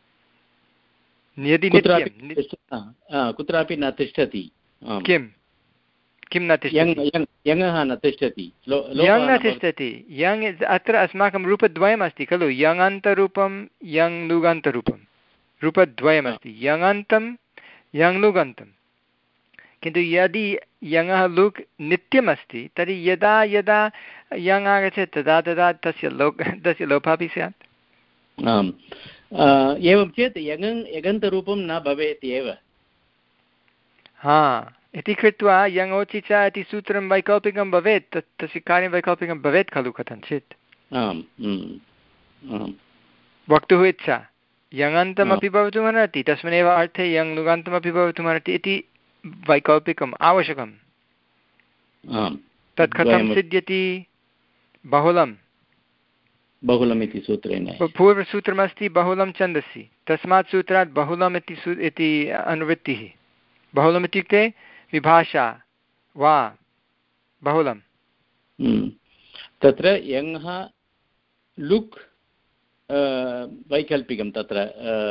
यदि कुत्रापि न तिष्ठति किं किं न तिष्ठति यङः न तिष्ठति यङ् न तिष्ठति यङ् अत्र अस्माकं रूपद्वयमस्ति खलु यङन्तरूपं यङ् लुगन्तरूपं रूपद्वयमस्ति यङन्तं यङ् लुगन्तं किन्तु यदि यङः लुक् नित्यमस्ति तर्हि यदा यदा यङ् आगच्छेत् तदा तदा तस्य लोक् तस्य लोपः अपि स्यात् आम् एवं चेत् यङन् यगन्तरूपं न भवेत् एव हा इति कृत्वा यङोचि च इति सूत्रं वैकल्पिकं भवेत् तत् तस्य कार्यं वैकल्पिकं भवेत् खलु कथञ्चित् वक्तुः इच्छा यङन्तमपि भवितुमर्हति तस्मिन्नेव अर्थे यङ् लुगान्तमपि भवितुमर्हति इति वैकल्पिकम् आवश्यकं तत् कथं सिद्ध्यति बहुलं बहुलम् इति सूत्रेण पूर्वसूत्रमस्ति बहुलं छन्दसि तस्मात् सूत्रात् बहुलम् इति सू इति अनुवृत्तिः बहुलम् इत्युक्ते विभाषा वा बहुलं तत्र यङः लुक् वैकल्पिकं तत्र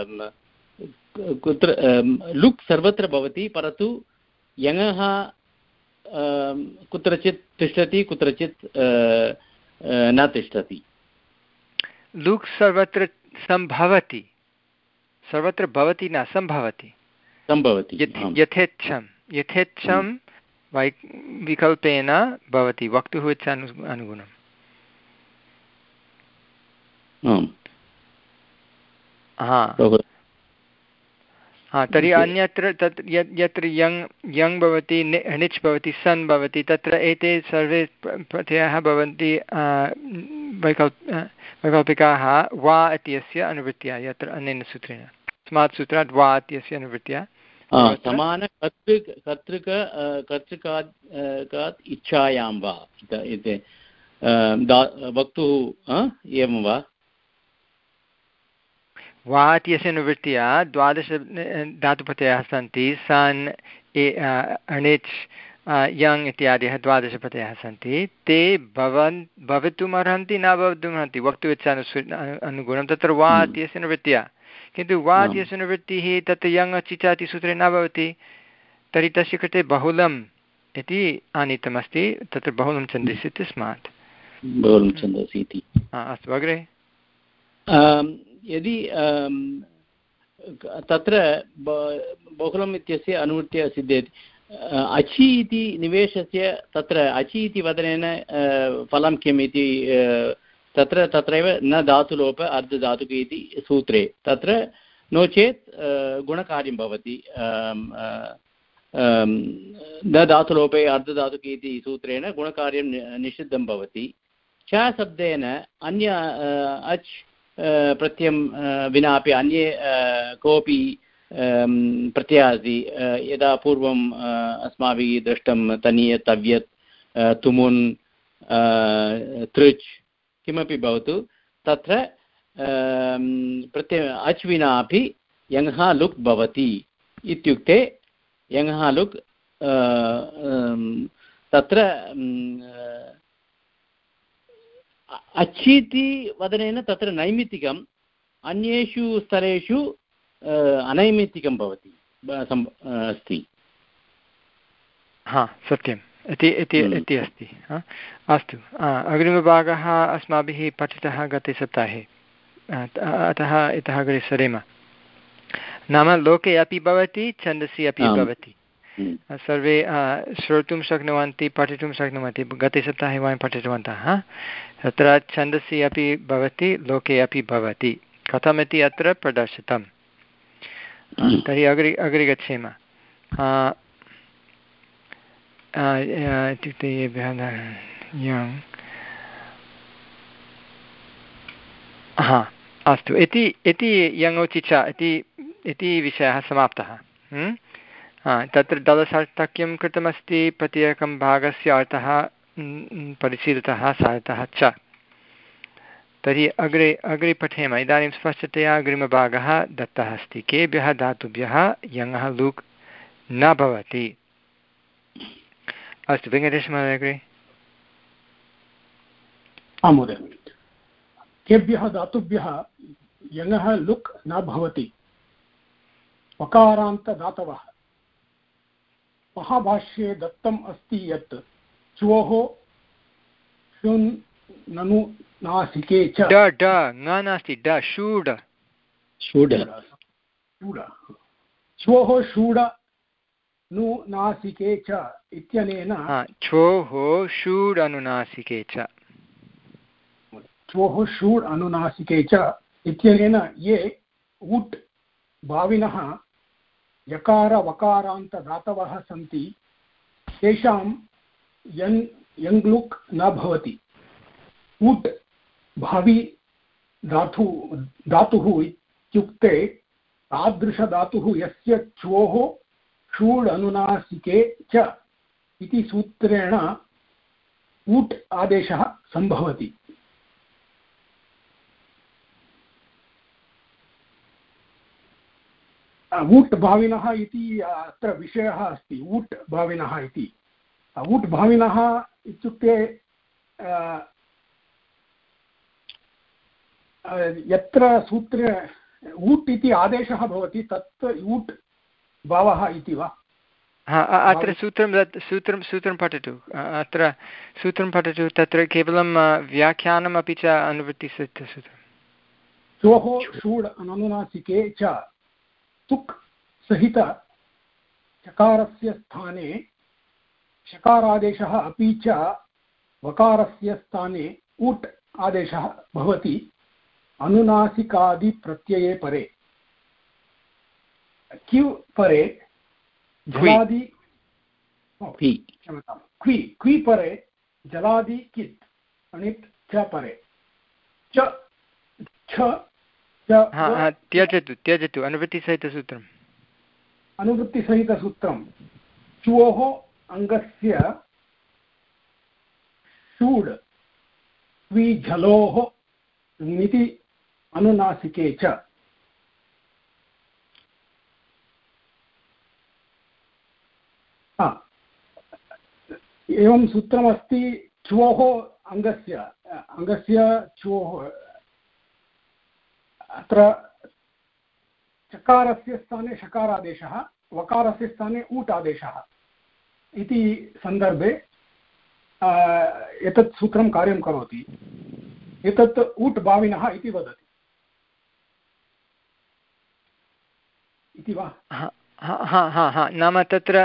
कुत्र लुक् सर्वत्र भवति परन्तु यङः कुत्रचित् तिष्ठति कुत्रचित् न तिष्ठति लुक् सर्वत्र सम्भवति सर्वत्र भवति न सम्भवति सम्भवति यथेच्छं यथेच्छं वै विकल्पेन भवति वक्तुः इच्छानु अनुगुणम् हा हा तर्हि अन्यत्र तत् यत्र यङ् यङ् भवति णिच् भवति सन् भवति तत्र एते सर्वे प्रत्ययाः भवन्ति वैकल्प वैकल्पिकाः वा इत्यस्य अनुवृत्त्या यत्र अनेन सूत्रेण तस्मात् सूत्रात् वा इत्यस्य अनुवृत्त्या समान कर्तृक कर्तृक कर्तृकात् इच्छायां वा इति वक्तुः एवं वा वा इत्यस्य अनुवृत्त्या द्वादश धातुप्रत्ययाः सन्ति सन् अणिच् यङ् इत्यादयः द्वादशप्रत्ययाः सन्ति ते भवन् भवितुमर्हन्ति न भवितुमर्हन्ति वक्तुम् इच्छानुसृ अनुगुणं तत्र वा इत्यस्य अनुवृत्त्या किन्तु वाच् यस्य निवृत्तिः तत् यङ् अचि च इति सूत्रे न भवति तर्हि तस्य कृते बहुलम् इति आनीतमस्ति तत्र बहुलं छन्दसि इत्यस्मात् बहुलं छन्दसि इति अस्तु अग्रे यदि तत्र बहुलम् इत्यस्य अनुवृत्तिः सिद्ध्यति अचि इति निवेशस्य तत्र अचि इति वदनेन फलं किम् इति तत्र तत्रैव न धातुलोप अर्धधातुक इति सूत्रे तत्र नो चेत् गुणकार्यं भवति न धातुलोपे अर्धधातुके इति सूत्रेण गुणकार्यं निषिद्धं भवति च शब्देन अन्य अच् प्रत्ययं विना अपि अन्ये कोऽपि प्रत्ययः अस्ति यदा पूर्वम् अस्माभिः दृष्टं तनीयत् तव्यत् तुमुन् तृच् किमपि भवतु तत्र प्रत्यय अच् विना अपि यङः लुक् भवति इत्युक्ते यङः लुक् तत्र अचीति वदनेन तत्र नैमित्तिकम् अन्येषु स्तरेषु अनैमित्तिकं भवति अस्ति हा सत्यम् इति इति इति अस्ति अस्तु अग्रिमभागः अस्माभिः पठितः गते सप्ताहे अतः इतः अग्रे सरेम नाम लोके अपि भवति छन्दसि अपि भवति सर्वे श्रोतुं शक्नुवन्ति पठितुं शक्नुवन्ति गते सप्ताहे वयं पठितवन्तः तत्र छन्दसि अपि भवति लोके अपि भवति कथमिति अत्र प्रदर्शितम् तर्हि अग्रे अग्रे गच्छेम इत्युक्ते हा अस्तु इति इति यङोचि च इति इति विषयः समाप्तः तत्र दलसार्थक्यं कृतमस्ति प्रत्येकं भागस्य अर्थः परिशीलितः सारतः च तर्हि अग्रे अग्रे पठेम इदानीं स्पष्टतया अग्रिमभागः दत्तः अस्ति केभ्यः धातुभ्यः यङः लुक् न भवति अस्तु वेङ्कटेशमहोदय अग्रे आं महोदय केभ्यः धातुभ्यः यङः लुक् न भवति वकारान्तदातवः महाभाष्ये दत्तम् अस्ति यत् च्वोः शुन् ननु नासिके च ड ड न नास्ति ड षूड षूड च्वोः षूड नु नासिके च इत्यनेन च्वोः षूड् अनुनासिके च च्वोः षूड् अनुनासिके च इत्यनेन ये उट् भाविनः यकार वकारान्तदातवः सन्ति तेषां यन् यङ्लुक् न भवति उट् भावी धातु धातुः इत्युक्ते तादृशधातुः यस्य च्वोः षूड् अनुनासिके च इति सूत्रेण उट् आदेशः सम्भवति ऊट् भाविनः इति अत्र विषयः अस्ति ऊट् भाविनः इति ऊट् भाविनः इत्युक्ते यत्र सूत्रे ऊट् इति आदेशः भवति तत् ऊट् भावः इति वा अत्र सूत्रं सूत्रं सूत्रं पठतु अत्र सूत्रं पठतु तत्र केवलं व्याख्यानम् अपि च अनुवृत्तिसूत्रं च्वोः षूड् अनुनासिके च तुक् सहित चकारस्य स्थाने शकारादेशः अपि च वकारस्य स्थाने उट् आदेशः भवति अनुनासिकादिप्रत्यये परे क्यु परे जलादि क्षम्यतां क्वि क्वि परे जलादि कित् अणित् च परे च छ त्यजतु त्यजतु अनुवृत्तिसहितसूत्रम् अनुवृत्तिसहितसूत्रं च्वोः अङ्गस्य षूड् द्विझलोः निति अनुनासिके च एवं सूत्रमस्ति च्वोः अङ्गस्य अङ्गस्य च्वोः अत्र चकारस्य स्थाने शकारादेशः, वकारस्य स्थाने ऊट् आदेशः इति सन्दर्भे एतत् सूत्रं कार्यं करोति। एतत् ऊट् भाविनः इति वदति इति वा? हा हा हा नाम तत्र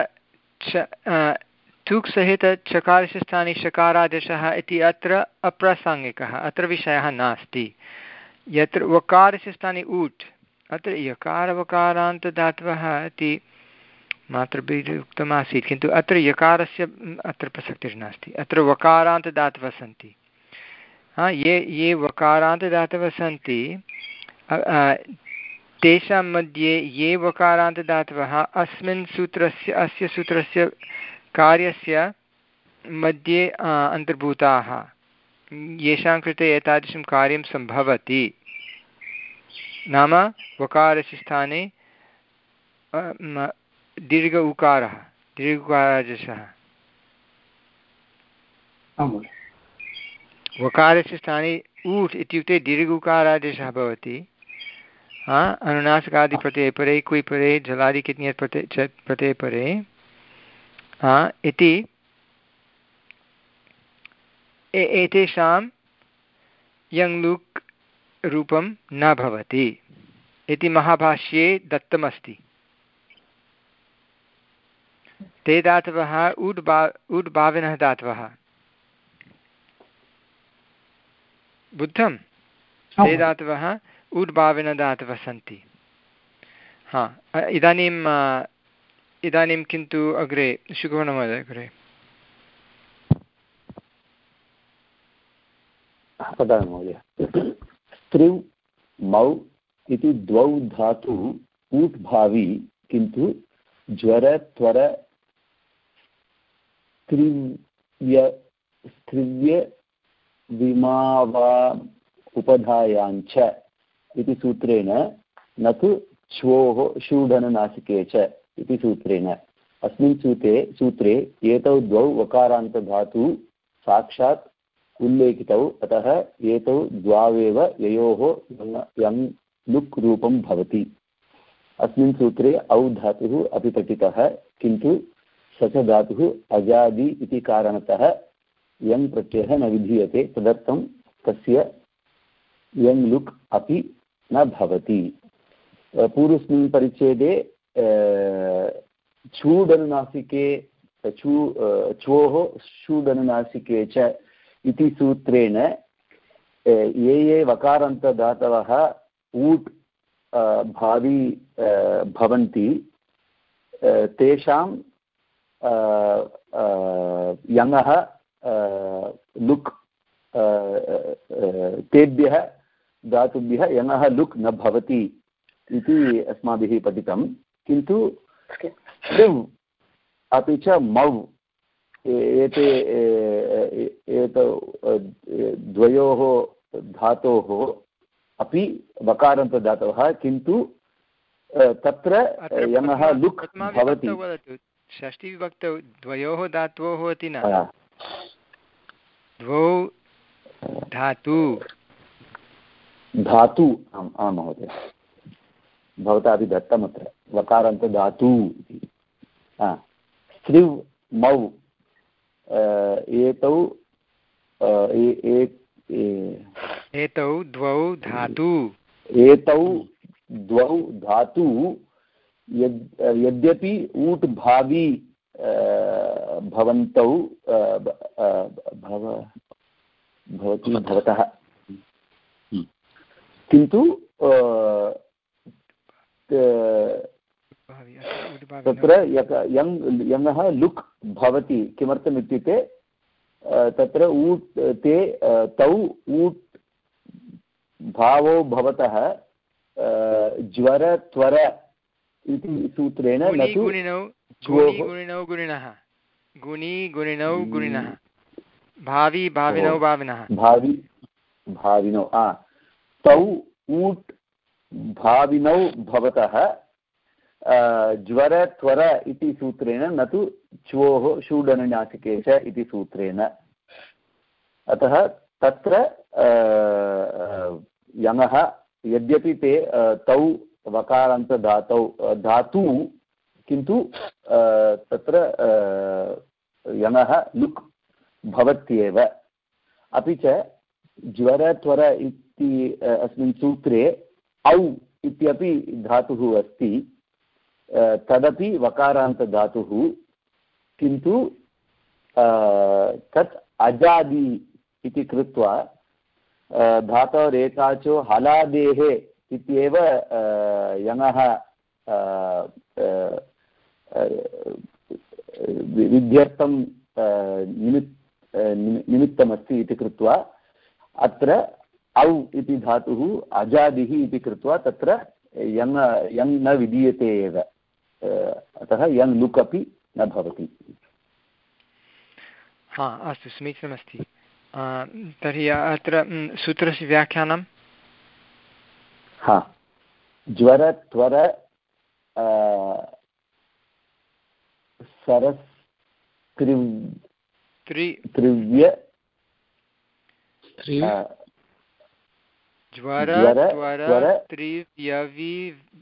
तुक् सहित चकारस्य स्थाने शकारादेशः इति अत्र अप्रासङ्गिकः, अत्र विषयः नास्ति। यत्र वकारस्य स्थाने ऊट्, अत्र यकारवकारान्तदातवः इति मातृभिः उक्तमासीत्, किन्तु अत्र यकारस्य अत्र प्रसक्तिर्नास्ति। अत्र वकारान्तदातवः सन्ति। हा, ये ये वकारान्तदातवः सन्ति तेषां मध्ये ये वकारान्तदातवः अस्मिन् सूत्रस्य अस्य सूत्रस्य कार्यस्य मध्ये अन्तर्भूताः, येषां कृते एतादृशं कार्यं सम्भवति, नाम वकारस्य स्थाने दीर्घ उकारः, दीर्घ उकारादेशः, वकारस्य स्थाने ऊट् इत्युक्ते दीर्घ उकारादेशः भवति। हा, अनुनासिकादिप्रत्यये परे क्वि परे जलादि कितन्यत् प्रत्यये च प्रत्यये परे हा इति एतेषां यङ् लुक् रूपं न भवति इति महाभाष्ये दत्तमस्ति। ते धातवः उड् बा उड् भाविनः धातवः, बुद्धं? ते धातवः उड् भाविनः धातवः सन्ति। हा, इदानीं इदानीं किन्तु अग्रे शुकवर्णमहोदय अग्रे वदामि महोदय। स्त्रिव् मौ इति द्वौ धातु ऊट् भावी, किन्तु ज्वर त्वर स्त्रिव्य स्त्रिव्य विमावा उपधायाञ्च इति सूत्रेण, न तु च्वोः शूडननासिके च इति सूत्रेण। अस्मिन् सूत्रे सूत्रे एतौ द्वौ वकारान्तधातु साक्षात् उल्लेखितौ, अतः एतौ द्वावेव ययोः यङ् लुक् रूपं भवति। अस्मिन् सूत्रे औ धातुः अपि पठितः, किन्तु स च धातुः अजादि इति कारणतः यङ् प्रत्ययः न विधीयते, तदर्थं तस्य यङ् लुक् अपि न भवति। पूर्वस्मिन् परिच्छेदे चूडनुनासिके चू च्वोः शूडनुनासिके च इति सूत्रेण ये ये वकारान्तदातवः ऊट् भावी भवन्ति तेषां यङः लुक् तेभ्यः धातुभ्यः यङः लुक् न भवति इति अस्माभिः पठितं। किन्तु स्त्रिव् अपि च मौ एते एतौ द्वयोः धातोः अपि वकारान्तदातवः, किन्तु तत्र यङः लुक् भवति। षष्ठीविभक्तौ द्वयोः धातोः इति न, द्वौ धातु धातु आम् आं महोदय, भवता अपि दत्तमत्र वकारान्तधातु इति। स्त्रिव् मौ एतौ एतौ द्वौ धातु एतौ द्वौ धातु यद् यद्यपि ऊट् भावी भवन्तौ भव भवति भवतः, किन्तु तत्र यङः लुक् भवति। किमर्थम् इत्युक्ते तत्र ऊट् ते तौ ऊट् भावो भवतः ज्वर त्वर इति सूत्रेण न तु गुणिनौ गुणिनः गुणी गुणिनौ गुणिनः भावी भाविनौ भाविनः भावी भाविनौ तौ ऊट् भाविनौ भवतः ज्वर त्वर इति सूत्रेण, न तु च्वोः शूडननासिके च इति सूत्रेण। अतः तत्र यङः यद्यपि ते तौ वकारान्तधातौ धातु किन्तु तत्र यणः लुक् भवत्येव। अपि च ज्वर त्वर इति अस्मिन् सूत्रे औ इत्यपि धातुः अस्ति, तदपि वकारान्तधातुः, किन्तु तत् अजादि इति कृत्वा धातोरेकाचो हलादेः इत्येव यङः विध्यर्थं निमित् निमित्तमस्ति इति कृत्वा अत्र औ इति धातुः अजादिः इति कृत्वा तत्र यङ् यङ् न विधीयते एव, अतः यङ् लुक् अपि न भवति। हा, अस्तु, समीचीनमस्ति। तर्हि अत्र सूत्रस्य व्याख्यानं। हा, ज्वर त्वर सरस्त्रिव्य ज्वर त्वर त्रिव्यवि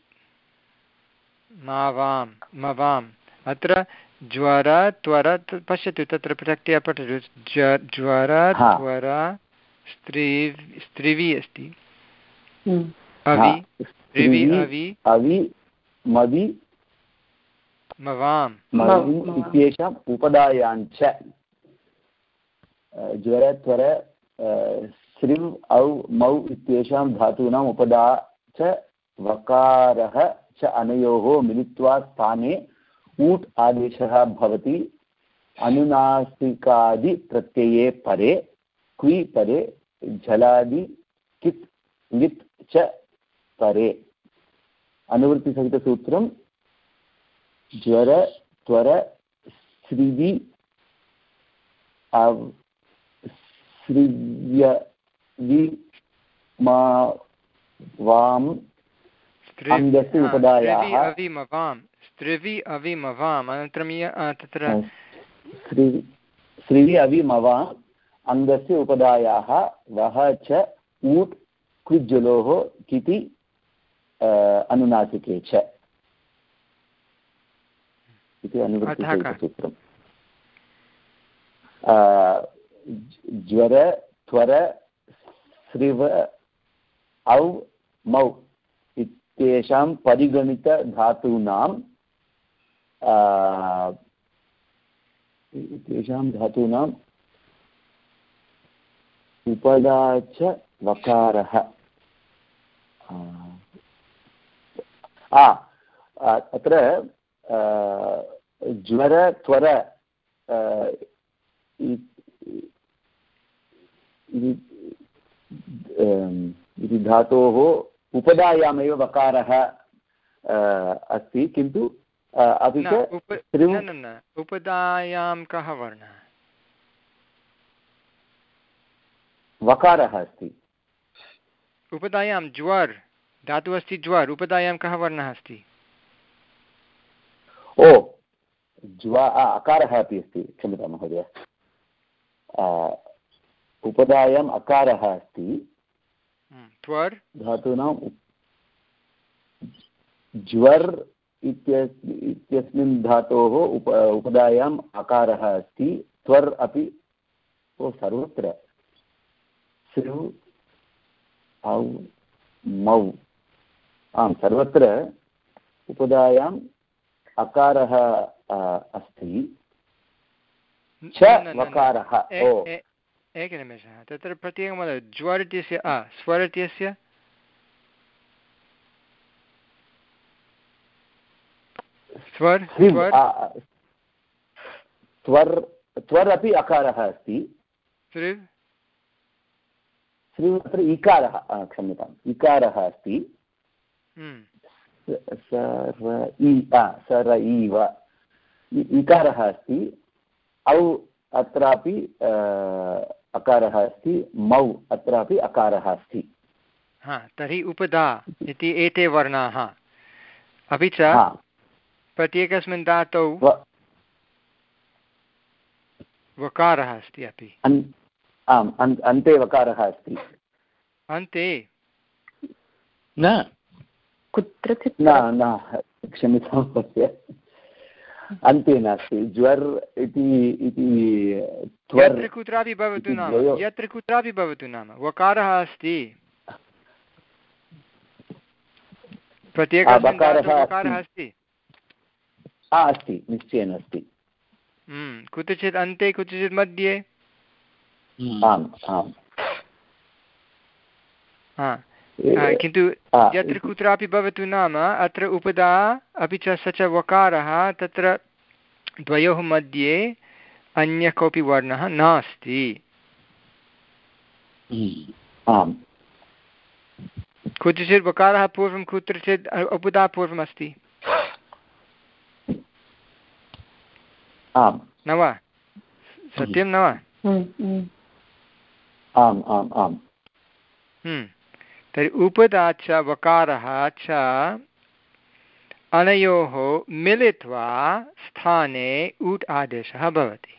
मावां मवाम्। अत्र ज्वर त्वर, पश्यतु तत्र पृथक्तया पठतु। ज्वर त्वर स्त्रिव् स्त्रिवि अस्ति, अवि स्त्रिवि अवि अवि मवि मवाम् इत्येषाम् उपदायाञ्च ज्वर त्वर स्त्रिव् औ मौ इत्येषां धातूनाम् उपदा च वकारः च अनयोः मिलित्वा स्थाने ऊट् आदेशः भवति। अनुनासिकादिप्रत्यये परे क्वि परे झलादि कित् ङित् च परे। अनुवृत्तिसहितसूत्रं ज्वर त्वर स्त्रिवि स्त्रिव्यवि मा वाम् अङ्गस्य उपदायाः स्त्रिवि अविमवाम्। अनन्तरं तत्र स्त्रिवि अविमवाम् अङ्गस्य उपदायाः वः च ऊट् क्विज्जलोः किति अनुनासिके च इति अनुवृत्तिसूत्रम्। ज्वर त्वर स्त्रिव औ मौ इत्येषां परिगणितधातूनां तेषां धातूनाम् उपदा च वकारः। अत्र ज्वर त्वर इति धातोः उपदायामेव वकारः अस्ति, किन्तु अपि च उपदायां कः वर्णः? वकारः अस्ति। उपदायां ज्वर् धातुः अस्ति, ज्वर्। उपदायां कः वर्णः अस्ति? ओ ज्वा अकारः अपि अस्ति, क्षम्यतां महोदय। उपदायाम् अकारः अस्ति, त्वर् धातूनां ज्वर् इत्यस्मिन् धातोः उप उपदायाम् अकारः अस्ति, त्वर् अपि। ओ सर्वत्र स्रु औ मौ, आम्, सर्वत्र उपदायाम् अकारः अस्ति, च वकारः। एकनिमेषः, तत्र प्रत्येकं वदतु। ज्वर् इत्यस्य स्वर् इत्यस्य स्वर् त्वर् त्वर् अपि अकारः अस्ति। स्रिव् स्रिव् अत्र इकारः, क्षम्यताम्, इकारः अस्ति। सर इ सर इव इकारः अस्ति। औ अत्रापि अकारः अस्ति, मौ अत्रापि अकारः अस्ति। हा, तर्हि उपदा इति एते वर्णाः। अपि च प्रत्येकस्मिन् धातौ वकारः अस्ति अपि। आम्, अन्ते वकारः अस्ति। अन्ते न कुत्रचित् न न क्षम्यतां महोदय, अन्ते नास्ति। ज्वर् इति यत्र कुत्रापि भवतु नाम, यत्र कुत्रापि भवतु नाम, वकारः अस्ति, प्रत्येकस्मिन् धातौ वकारः अस्ति, अस्ति, निश्चयेन अस्ति। कुत्रचित् अन्ते, कुत्रचित् मध्ये। आम् आम्। किन्तु यत्र कुत्रापि भवतु नाम अत्र उपदा अपि च स च वकारः, तत्र द्वयोः मध्ये अन्य कोऽपि वर्णः नास्ति। कुत्रचित् वकारः पूर्वं, कुत्रचित् उपदा पूर्वमस्ति, न वा? सत्यं न वा? आम् आम् आम्। तर्हि उपदा च वकारः च अनयोः मिलित्वा स्थाने उट् आदेशः भवति।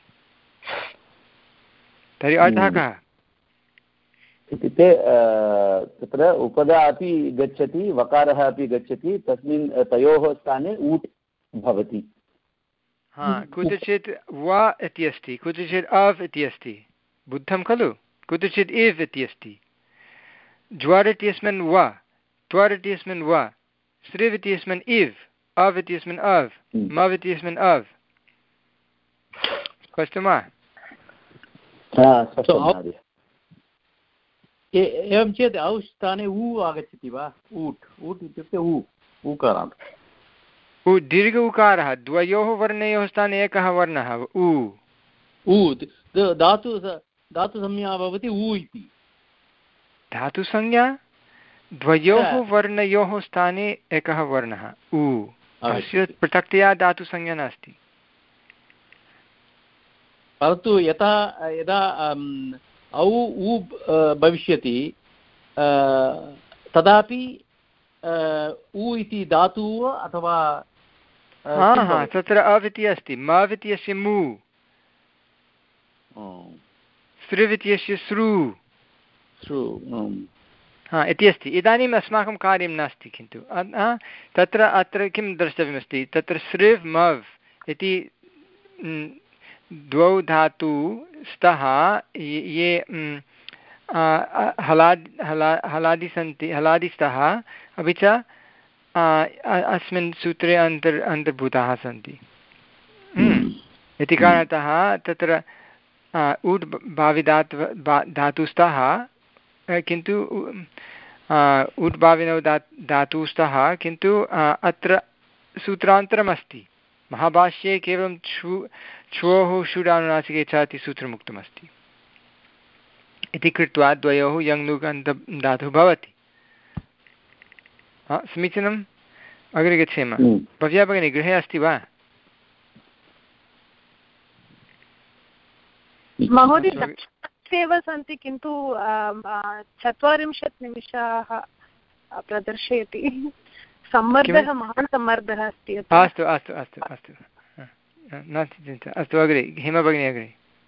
तर्हि अर्थः कः? इत्युक्ते तत्र उपदा अपि गच्छति, वकारः अपि गच्छति, तस्मिन् तयोः स्थाने ऊट् भवति। हा, कुत्रचित् वा इति अस्ति, कुत्रचित् अव् इति अस्ति, बुद्धं खलु? कुत्रचित् इव् इति अस्ति, ज्वर् इत्यस्मिन् वा, त्वर् इत्यस्मिन् वा, स्रिव् इत्यस्मिन् इव्, अव् इत्यस्मिन् अव्, मव् इत्यस्मिन् अव्। स्पष्टं वा? एवं चेत् औ स्थाने उ आगच्छति वा? ऊट् ऊट् इत्युक्ते उ ऊकारान्त। उ दीर्घ उकारः, द्वयोः वर्णयोः स्थाने एकः वर्णः उ। उ धातु धातुसंज्ञा भवति उ इति। धातुसंज्ञा द्वयोः वर्णयोः स्थाने एकः वर्णः उ, अस्य पृथक्तया धातुसंज्ञा नास्ति। परन्तु यथा यदा औ उ भविष्यति तदापि उ इति धातुः अथवा हा हा तत्र अव् इति अस्ति, मव् इत्यस्य मु, स्रिव् इत्यस्य स्रु हा इति अस्ति। इदानीम् अस्माकं कार्यं नास्ति, किन्तु तत्र अत्र किं द्रष्टव्यमस्ति, तत्र स्रिव् मव् इति द्वौ धातु स्तः ये हलादि हला हलादि सन्ति, हलादि स्तः, अपि च अस्मिन् सूत्रे अन्तर् अन्तर्भूताः सन्ति इति कारणतः तत्र उट् भाविधातु धातुस्तः, किन्तु उट् भाविनौ धा धातुस्तः, किन्तु अत्र सूत्रान्तरमस्ति। महाभाष्ये केवलं छु छ्वोः षुडानुनासिके च इति सूत्रमुक्तमस्ति। इति कृत्वा द्वयोः यङ् नुगन्त धातुः भवति। समीचीनम्, अग्रे गच्छेम। भव्या भगिनी गृहे अस्ति वा? महोदय एव सन्ति, किन्तु चत्वारिंशत् निमिषाः प्रदर्शयति। सम्मर्दः, महान् सम्मर्दः अस्ति। अस्तु अस्तु अस्तु अस्तु, नास्ति चिन्ता। अस्तु, अग्रे हेमा भगिनी अग्रे।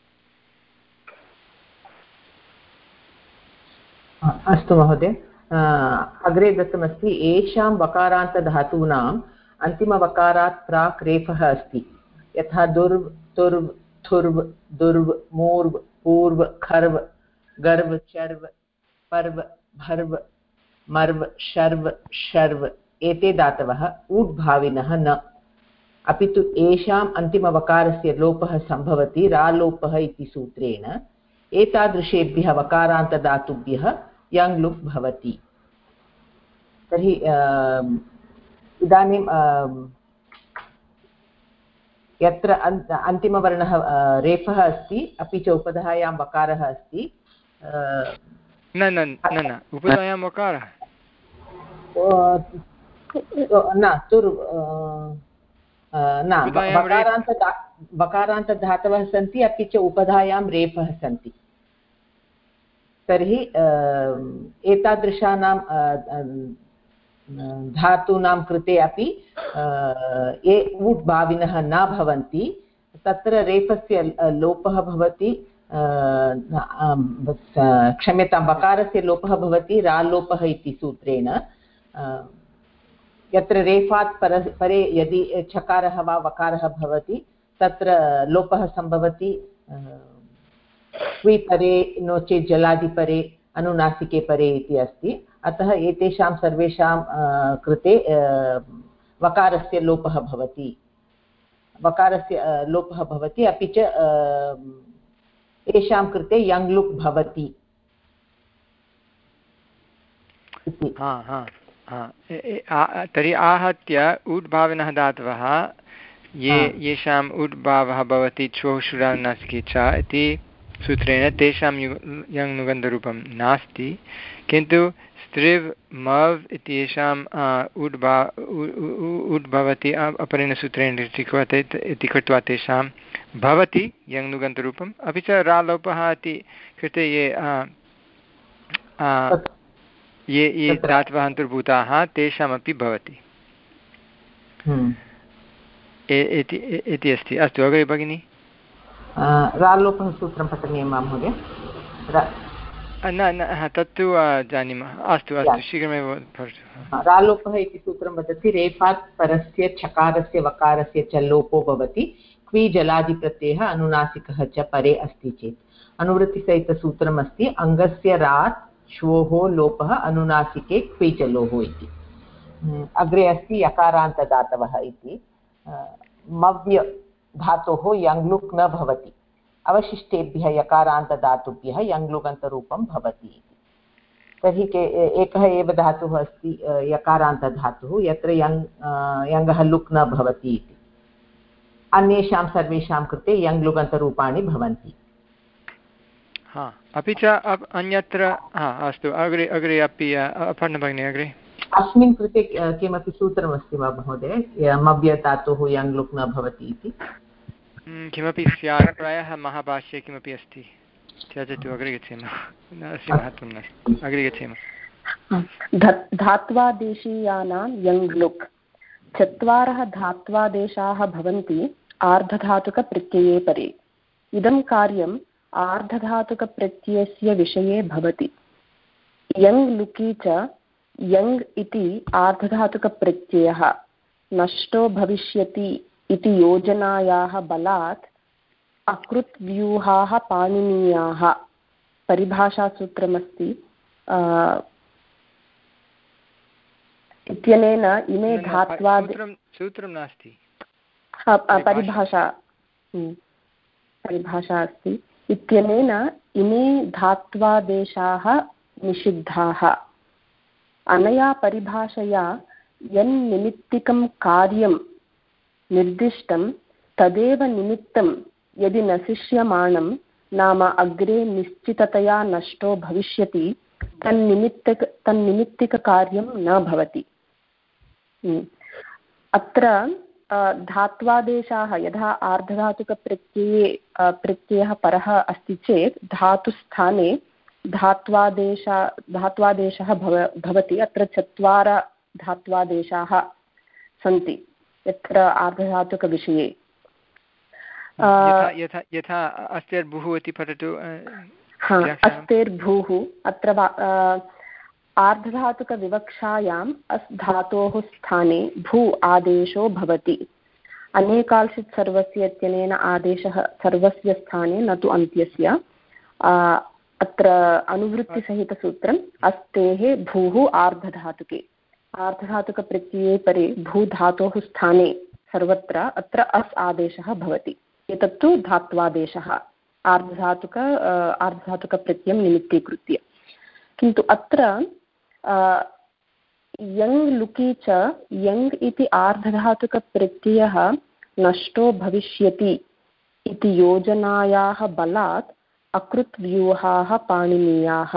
अस्तु महोदय, अग्रे दत्तमस्ति येषां वकारान्तधातूनाम् अन्तिमवकारात् प्राक् रेफः अस्ति, यथा दुर्व्, तुर्व्, थुर्व्, दुर्व्, मूर्व्, पूर्व, खर्व, गर्व, चर्व, पर्व, भर्व, मर्व, शर्व, शर्व एते धातवः ऊड्भाविनः न, अपि तु येषाम् अन्तिमवकारस्य लोपः सम्भवति रालोपः इति सूत्रेण एतादृशेभ्यः वकारान्तधातुभ्यः यङ् लुक् भवति। तर्हि इदानीं यत्र अन्तिमवर्णः रेफः अस्ति, अपि च उपधायां वकारः अस्ति, न न न उपधायां वकारः न तुर् न वकारान्त वकारान्तधातवः सन्ति, अपि च उपधायां रेफः सन्ति। तर्हि एतादृशानां धातूनां कृते अपि ये ऊट् भाविनः न भवन्ति, तत्र रेफस्य लोपः भवति, क्षम्यतां वकारस्य लोपः भवति रालोपः इति सूत्रेण, यत्र रेफात् पर परे यदि छकारः वा वकारः भवति तत्र लोपः सम्भवति क्विपरे नो चेत् जलादिपरे अनुनासिके परे इति अस्ति। अतः एतेषां सर्वेषां कृते वकारस्य लोपः भवति वकारस्य लोपः भवति अपि च येषां कृते यङ् लुक् भवति इति। तर्हि आहत्य उड्भाविनः धातवः ये येषाम् उड्भावः भवति छो शुरानुनासिके च इति सूत्रेण तेषां यङ् नुगन्धरूपं नास्ति, किन्तु स्त्रिव् मव् इत्येषाम् उड्भा उड्भवति अपरेण सूत्रेण इति कृत्वा तेषां भवति यङ् नुगन्तरूपम्। अपि च रालोपः इति कृते ये ये ये धातवः अन्तर्भूताः तेषामपि भवति इति अस्ति। अस्तु अग्रे भगिनि। रालोपः सूत्रं पठनीयं वा महोदय? न न तत्तु जानीमः। अस्तु अस्तु शीघ्रमेव पठतु। रालोपः इति सूत्रं वदति रेफात् परस्य छकारस्य वकारस्य च लोपो भवति क्वि जलादिप्रत्ययः अनुनासिकः च परे अस्ति चेत्। अनुवृत्तिसहितसूत्रम् अस्ति अङ्गस्य रात् श्वोः लोपः अनुनासिके क्वि जलोः इति। अग्रे अस्ति यकारान्तदातवः इति। मव्य धातोः यङ्लुक् न भवति, अवशिष्टेभ्यः यकारान्तदातुभ्यः यङ्लुगन्तरूपं भवति इति। तर्हि के एकः एव धातुः अस्ति यकारान्तधातुः यत्र यङ् यङ्गः लुक् न भवति इति। अन्येषां सर्वेषां कृते यङ्लुगन्तरूपाणि भवन्ति। हा अपि च अन्यत्र हा अस्तु अग्रे अग्रे अपि अपर्णभगिनी अग्रे। अस्मिन् कृते किमपि सूत्रमस्ति वा महोदय मव्य धातोः यङ्लुक् न भवति इति? किमपि स्यात्, प्रायः महाभाष्ये किमपि अस्ति, त्यजतु अग्रे गच्छेम, अस्य महत्त्वं नास्ति, अग्रे गच्छेम। धात्वादेशीयानां यङ् लुक् चत्वारः धात्वादेशाः भवन्ति आर्धधातुकप्रत्यये परे। इदं कार्यम् आर्धधातुकप्रत्ययस्य विषये भवति। यङ् लुकि च यङ् इति आर्धधातुकप्रत्ययः नष्टो भविष्यति इति योजनायाः बलात् अकृत्व्यूहाः पाणिनीयाः परिभाषासूत्रमस्ति। इत्यनेन इमे धात्वा सूत्रं नास्ति, परिभाषा परिभाषा अस्ति। इत्यनेन इमे धात्वादेशाः निषिद्धाः। अनया परिभाषया यन्निमित्तिकं कार्यं निर्दिष्टं तदेव निमित्तं यदि नशिष्यमाणं नाम अग्रे निश्चिततया नष्टो भविष्यति तन्निमित्तक तन्निमित्तिककार्यं न भवति। अत्र धात्वादेशाः यथा आर्धधातुकप्रत्यये प्रत्ययः परः अस्ति चेत् धातुस्थाने धात्वादेशा धात्वादेशः भव भवति। अत्र चत्वारः धात्वादेशाः सन्ति यत्र आर्धधातुकविषये। यथा यथा अस्तेर्भुः इति पठतु। अस्तेर्भूः अत्र आर्धधातुकविवक्षायाम् अस् धातोः स्थाने भू आदेशो भवति। अनेकाल्शित् सर्वस्य इत्यनेन आदेशः सर्वस्य स्थाने न तु अन्त्यस्य। अत्र अनुवृत्तिसहितसूत्रम् अस्तेः भूः आर्धधातुके आर्धधातुकप्रत्यये परे भूधातोः स्थाने सर्वत्र अत्र अस् आदेशः भवति। एतत्तु धात्वादेशः आर्धधातुक आर्धधातुकप्रत्ययं निमित्तीकृत्य। किन्तु अत्र यङ् लुकि च यङ् इति आर्धधातुकप्रत्ययः नष्टो भविष्यति इति योजनायाः बलात् अकृत्व्यूहाः पाणिनीयाः।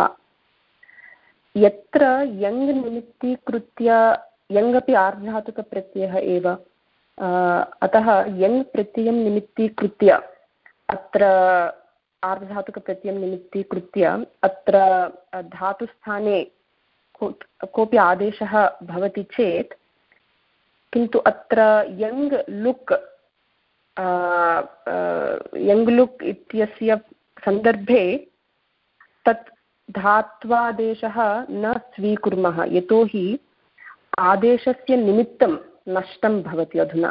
यत्र यङ् निमित्तीकृत्य यङ् अपि आर्धधातुकप्रत्ययः एव, अतः यङ् प्रत्ययं निमित्तीकृत्य अत्र आर्धधातुकप्रत्ययं निमित्तीकृत्य अत्र धातुस्थाने कोऽपि आदेशः भवति चेत्, किन्तु अत्र यङ् लुक् यङ् लुक् इत्यस्य सन्दर्भे तत् धात्वादेशः न स्वीकुर्मः, यतोहि आदेशस्य निमित्तं नष्टं भवति अधुना।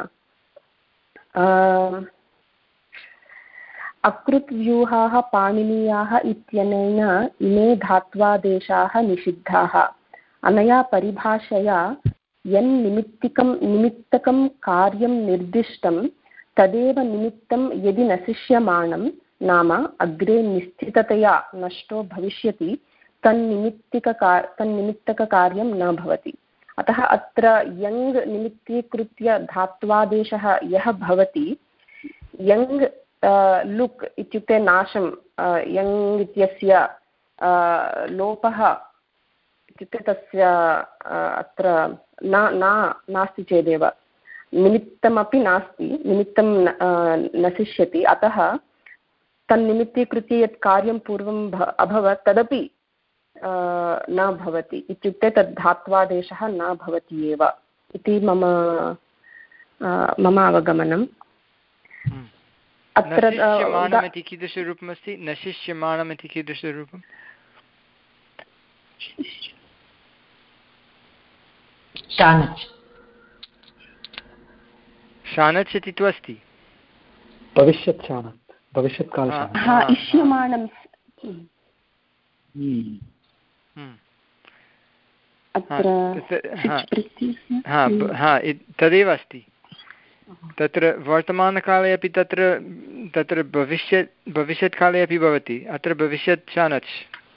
अकृत्व्यूहाः पाणिनीयाः इत्यनेन इमे धात्वादेशाः निषिद्धाः। अनया परिभाषया यन्निमित्तिकं निमित्तकं कार्यं निर्दिष्टं तदेव निमित्तं यदि नशिष्यमाणं नाम अग्रे निश्चिततया नष्टो भविष्यति तन्निमित्तिककार तन्निमित्तककार्यं न भवति। अतः अत्र यङ् निमित्तीकृत्य धात्वादेशः यः भवति, यङ् लुक् इत्युक्ते नाशं, यङ् इत्यस्य लोपः इत्युक्ते तस्य अत्र न नास्ति चेदेव निमित्तमपि नास्ति, निमित्तं नशिष्यति। अतः तन्निमित्तीकृत्य यत् कार्यं पूर्वम् अभवत् तदपि न भवति, इत्युक्ते तद् धात्वादेशः न भवति एव इति मम मम अवगमनम्। अत्र नशिष्यमाणमिति कीदृशरूपमस्ति? नशिष्यमाणमिति कीदृशरूपम्? शानच् शानच् इति तु अस्ति। भविष्यत् शानत्, भविष्यत्काल इष्यमाणं तदेव अस्ति। तत्र वर्तमानकाले अपि तत्र तत्र भविष्यत् भविष्यत्काले अपि भवति। अत्र भविष्यत् शानच्।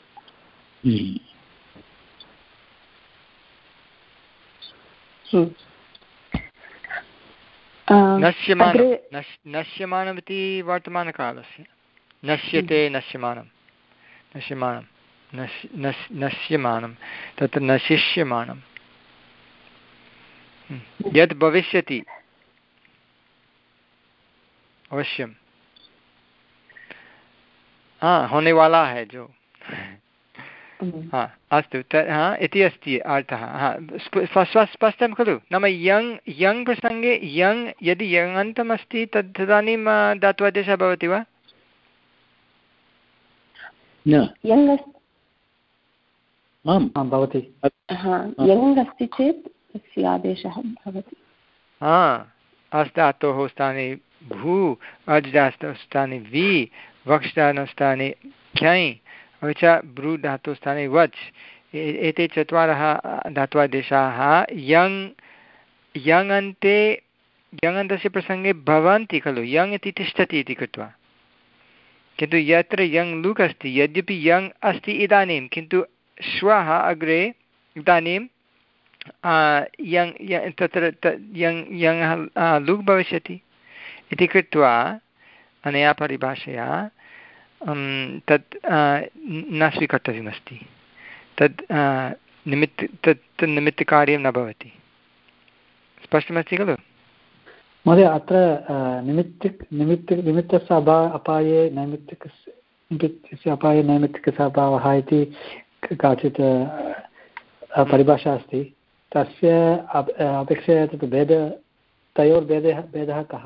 नश्यमानं नश्यमानमिति वर्तमानकालस्य। नश्यते नश्यमानं नश्यमानं नश् नश् नश्यमानं तत्र नशिष्यमानं। यद् भविष्यति अवश्यं, हाँ होने वाला है जो, हाँ अस्तु त हाँ इति अस्ति अर्थः। हाँ स्पष्टं खलु? नाम यङ् यङ् प्रसङ्गे यङ् यदि यङन्तम् अस्ति तद् तदानीं धात्वादेशः भवति वा? भवति। यङ् अस्ति चेत् तस्य आदेशः भवति। हा अस्धातोः स्थाने भू, अज् स्थाने वि, वक्ष् स्थाने क्यै, अपि च ब्रू धातुः स्थाने वच्, एते चत्वारः धात्वादेशाः यङ् यङन्ते यङन्तस्य प्रसङ्गे भवन्ति खलु, यङ् इति तिष्ठति इति कृत्वा। किन्तु यत्र यङ् लुक् अस्ति, यद्यपि यङ् अस्ति इदानीं, किन्तु श्वः अग्रे इदानीं यङ् तत्र यङ् यङ् लुक् भविष्यति इति कृत्वा अनया परिभाषया तत् न स्वीकर्तव्यमस्ति। तद् निमित्त तत् निमित्तकार्यं न भवति। स्पष्टमस्ति खलु महोदय? अत्र निमित्तिक् निमित्त निमित्तस्य अभा अपाये नैमित्तिकस्य निमित्तस्य अपाये नैमित्तिकस्य अभावः इति काचित् परिभाषा अस्ति। तस्य अपेक्षया तत् भेद तयोर्भेदः भेदः कः?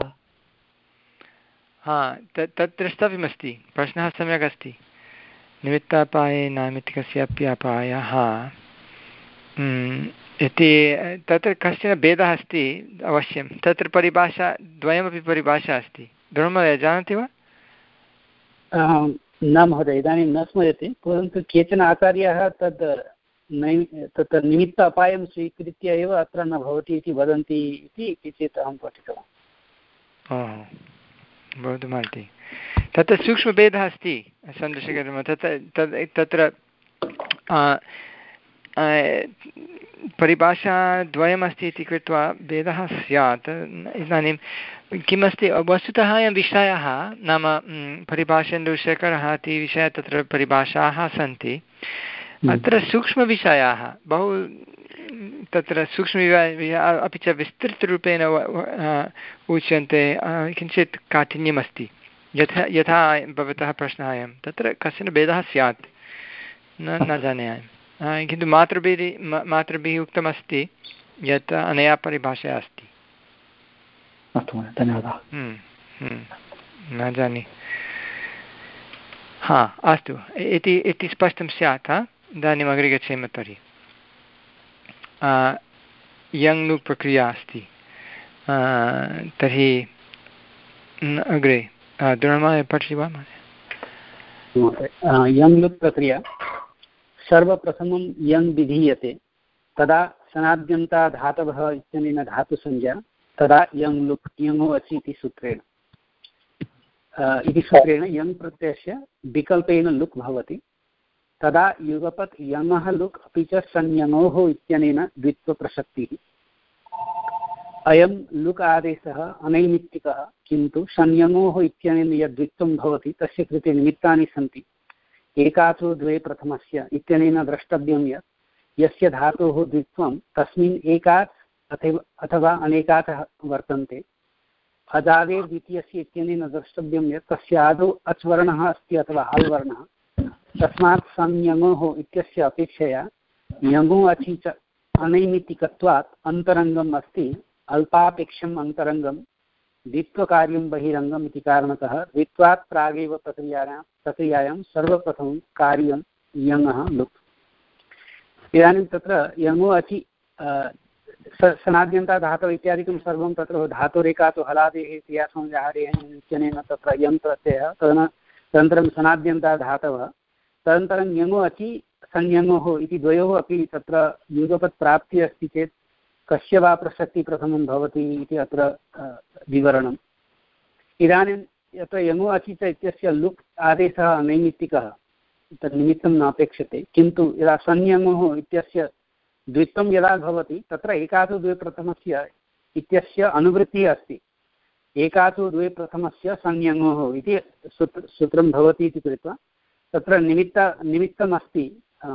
हा तत् तत् द्रष्टव्यमस्ति। प्रश्नः सम्यक् अस्ति। निमित्तापाये नैमित्तिकस्य अपि अपायः इति तत्र कश्चन भेदः अस्ति अवश्यं। तत्र परिभाषा द्वयमपि परिभाषा अस्ति। धर्ममहोदय जानाति वा? न महोदय, इदानीं न स्मर्यते, परन्तु केचन आचार्याः तद् नै तत्र निमित्त अपायं स्वीकृत्य एव अत्र न भवति इति वदन्ति इति किञ्चित् अहं पठितवान्। भवितुमर्हति। तत्र सूक्ष्मभेदः अस्ति चन्द्रशेखर। तत्र तत्र परिभाषा द्वयमस्ति इति कृत्वा भेदः स्यात्। इदानीं किमस्ति वस्तुतः अयं विषयः नाम परिभाषेन्दुशेखरः इति विषयः, तत्र परिभाषाः सन्ति। अत्र सूक्ष्मविषयाः बहु तत्र सूक्ष्म अपि च विस्तृतरूपेण उच्यन्ते। किञ्चित् काठिन्यमस्ति। यथा यथा भवतः प्रश्नः अयं, तत्र कश्चन भेदः स्यात्, न न जाने अहं। किन्तु मातृभिः मातृभिः उक्तमस्ति यत् अनया परिभाषया अस्ति। अस्तु महोदय, धन्यवादः। न जाने। हा अस्तु, इति इति स्पष्टं स्यात्। इदानीम् अग्रे गच्छेम तर्हि। यङ् लुक् प्रक्रिया अस्ति तर्हि अग्रे दुर्मय पठति वा यङ् लुक् प्रक्रिया सर्वप्रथमं यङ् विधीयते तदा सनाद्यन्ता धातवः इत्यनेन धातुसंज्ञा तदा यङ् लुक् यङो अचि इति सूत्रेण इति सूत्रेण यङ् प्रत्ययस्य विकल्पेन लुक् भवति तदा युगपत् यङः लुक् अपि च संयङोः इत्यनेन द्वित्वप्रसक्तिः अयं लुक् आदेशः अनैमित्तिकः किन्तु संयङोः इत्यनेन यद् द्वित्वं भवति तस्य कृते निमित्तानि सन्ति एकाचो द्वे प्रथमस्य इत्यनेन द्रष्टव्यं यत् यस्य धातोः द्वित्वं तस्मिन् एकाच् अथवा अथवा अनेकाचः वर्तन्ते अजादे द्वितीयस्य इत्यनेन द्रष्टव्यं यत् तस्य आदौ अच् वर्णः अस्ति अथवा हल् वर्णः तस्मात् संयङोः इत्यस्य अपेक्षया यङो अचि च अनैमित्तिकत्वात् अन्तरङ्गम् अस्ति अल्पापेक्षम् अन्तरङ्गं द्वित्वकार्यं बहिरङ्गम् इति कारणतः द्वित्वात् प्रागेव प्रक्रियायां प्रक्रियायां सर्वप्रथमं कार्यं यङः लुक् इदानीं तत्र यङो अचि सनाद्यन्ता धातव इत्यादिकं सर्वं तत्र धातुरेकातु हलादेः क्रियासंज्ञाहारेः इत्यनेन तत्र यङ् प्रत्ययः तदन तदनन्तरं सनाद्यन्ता धातवः तदनन्तरं यङो अचि संयङोः इति द्वयोः अपि तत्र युगपत् प्राप्तिः अस्ति चेत् कस्य वा प्रसक्तिः प्रथमं भवति इति अत्र विवरणम् इदानीं यत्र यङो अचि च इत्यस्य लुक् आदेशः अनैमित्तिकः तत् निमित्तं नापेक्षते किन्तु यदा संयङोः इत्यस्य द्वित्वं यदा भवति तत्र एकाचो द्वे प्रथमस्य इत्यस्य अनुवृत्तिः अस्ति एकाचो द्वे प्रथमस्य संयङोः इति सूत्र सूत्रं भवति इति कृत्वा तत्र निमित्त निमित्तमस्ति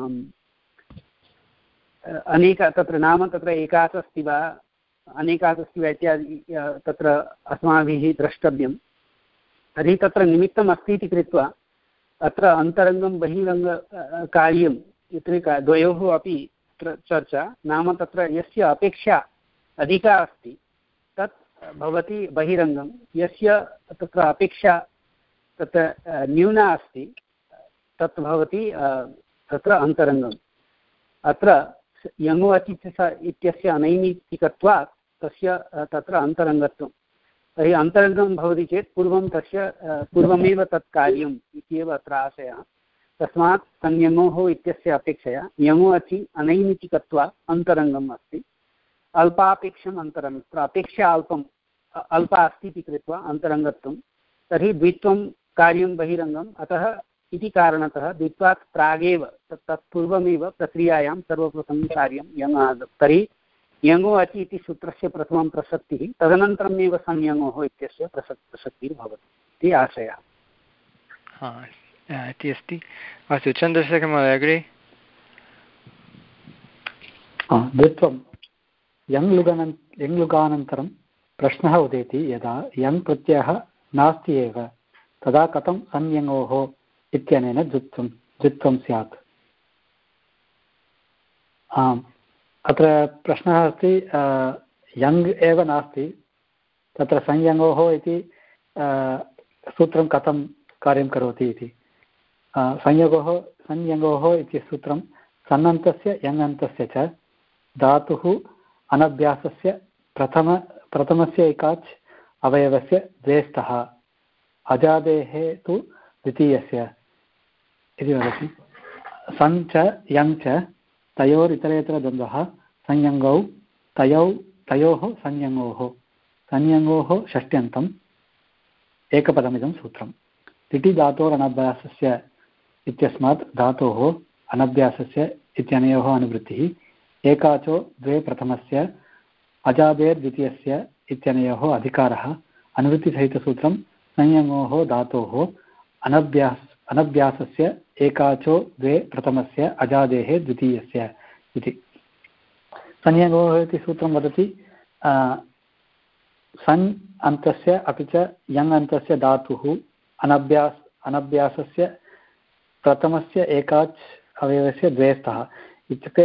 अनेक तत्र नाम तत्र एकाच अस्ति वा अनेकाच अस्ति वा इत्यादि तत्र अस्माभिः द्रष्टव्यं तर्हि तत्र निमित्तम् अस्ति इति कृत्वा अत्र अन्तरङ्गं बहिरङ्ग कार्यम् इति द्वयोः अपि चर्चा नाम तत्र यस्य अपेक्षा अधिका अस्ति तत् भवति बहिरङ्गं यस्य तत्र अपेक्षा तत्र न्यूना अस्ति तत् भवति तत्र अन्तरङ्गम् अत्र यङो अचि इत्यस्य अनैमित्तिकत्वात् तस्य तत्र अन्तरङ्गत्वं तर्हि अन्तरङ्गं भवति चेत् पूर्वं तस्य पूर्वमेव तत् कार्यम् इत्येव अत्र आशयः तस्मात् संयङोः इत्यस्य अपेक्षया यङो अचि अनैमित्तिकत्वात् अन्तरङ्गम् अस्ति अल्पापेक्षम् अन्तरङ्गम् तत्र अपेक्षा अल्पम् अल्पा अस्ति इति कृत्वा अन्तरङ्गत्वं तर्हि द्वित्वं कार्यं बहिरङ्गम् अतः इति कारणतः द्वित्वात् प्रागेव तत् तत्पूर्वमेव प्रक्रियायां सर्वप्रथमं कार्यं यङः तर्हि यङो अचि इति सूत्रस्य प्रथमं प्रसक्तिः तदनन्तरमेव संयङोः इत्यस्य प्रसक् प्रसक्तिः भवति इति आशयः इति अस्ति अस्तु चन्द्रशेखरमहोदय अग्रे द्वित्वं यङ् लुगानन् यङ् लुगानन्तरं प्रश्नः उदेति यदा यङ् प्रत्ययः नास्ति एव तदा कथं संयङोः इत्यनेन द्वित्वं द्वित्वं स्यात् आम् अत्र प्रश्नः अस्ति यङ् एव नास्ति तत्र संयङोः इति सूत्रं कथं कार्यं करोति इति संयोगोः संयङोः इति सूत्रं सन्नन्तस्य यङन्तस्य च धातुः अनभ्यासस्य प्रथम प्रथमस्य एकाच् अवयवस्य द्वे स्तः अजादेः तु द्वितीयस्य इति वदति सन् च यङ् च तयोरितरेतरद्वन्द्वः संयङौ तयौ तयोः संयङोः संयङोः षष्ट्यन्तम् एकपदमिदं सूत्रम् तिटि धातोरनभ्यासस्य इत्यस्मात् धातोः अनभ्यासस्य इत्यनयोः अनुवृत्तिः एकाचो द्वे प्रथमस्य अजादेर्द्वितीयस्य इत्यनयोः अधिकारः अनुवृत्तिसहितसूत्रं संयङोः धातोः अनभ्यास अनभ्यासस्य एकाचो द्वे प्रथमस्य अजादेः द्वितीयस्य इति संयङोः इति सूत्रं वदति सन् अन्तस्य अपि च यङ् अन्तस्य धातुः अनभ्यास अनभ्यासस्य प्रथमस्य एकाच् अवयवस्य द्वे स्तः इत्युक्ते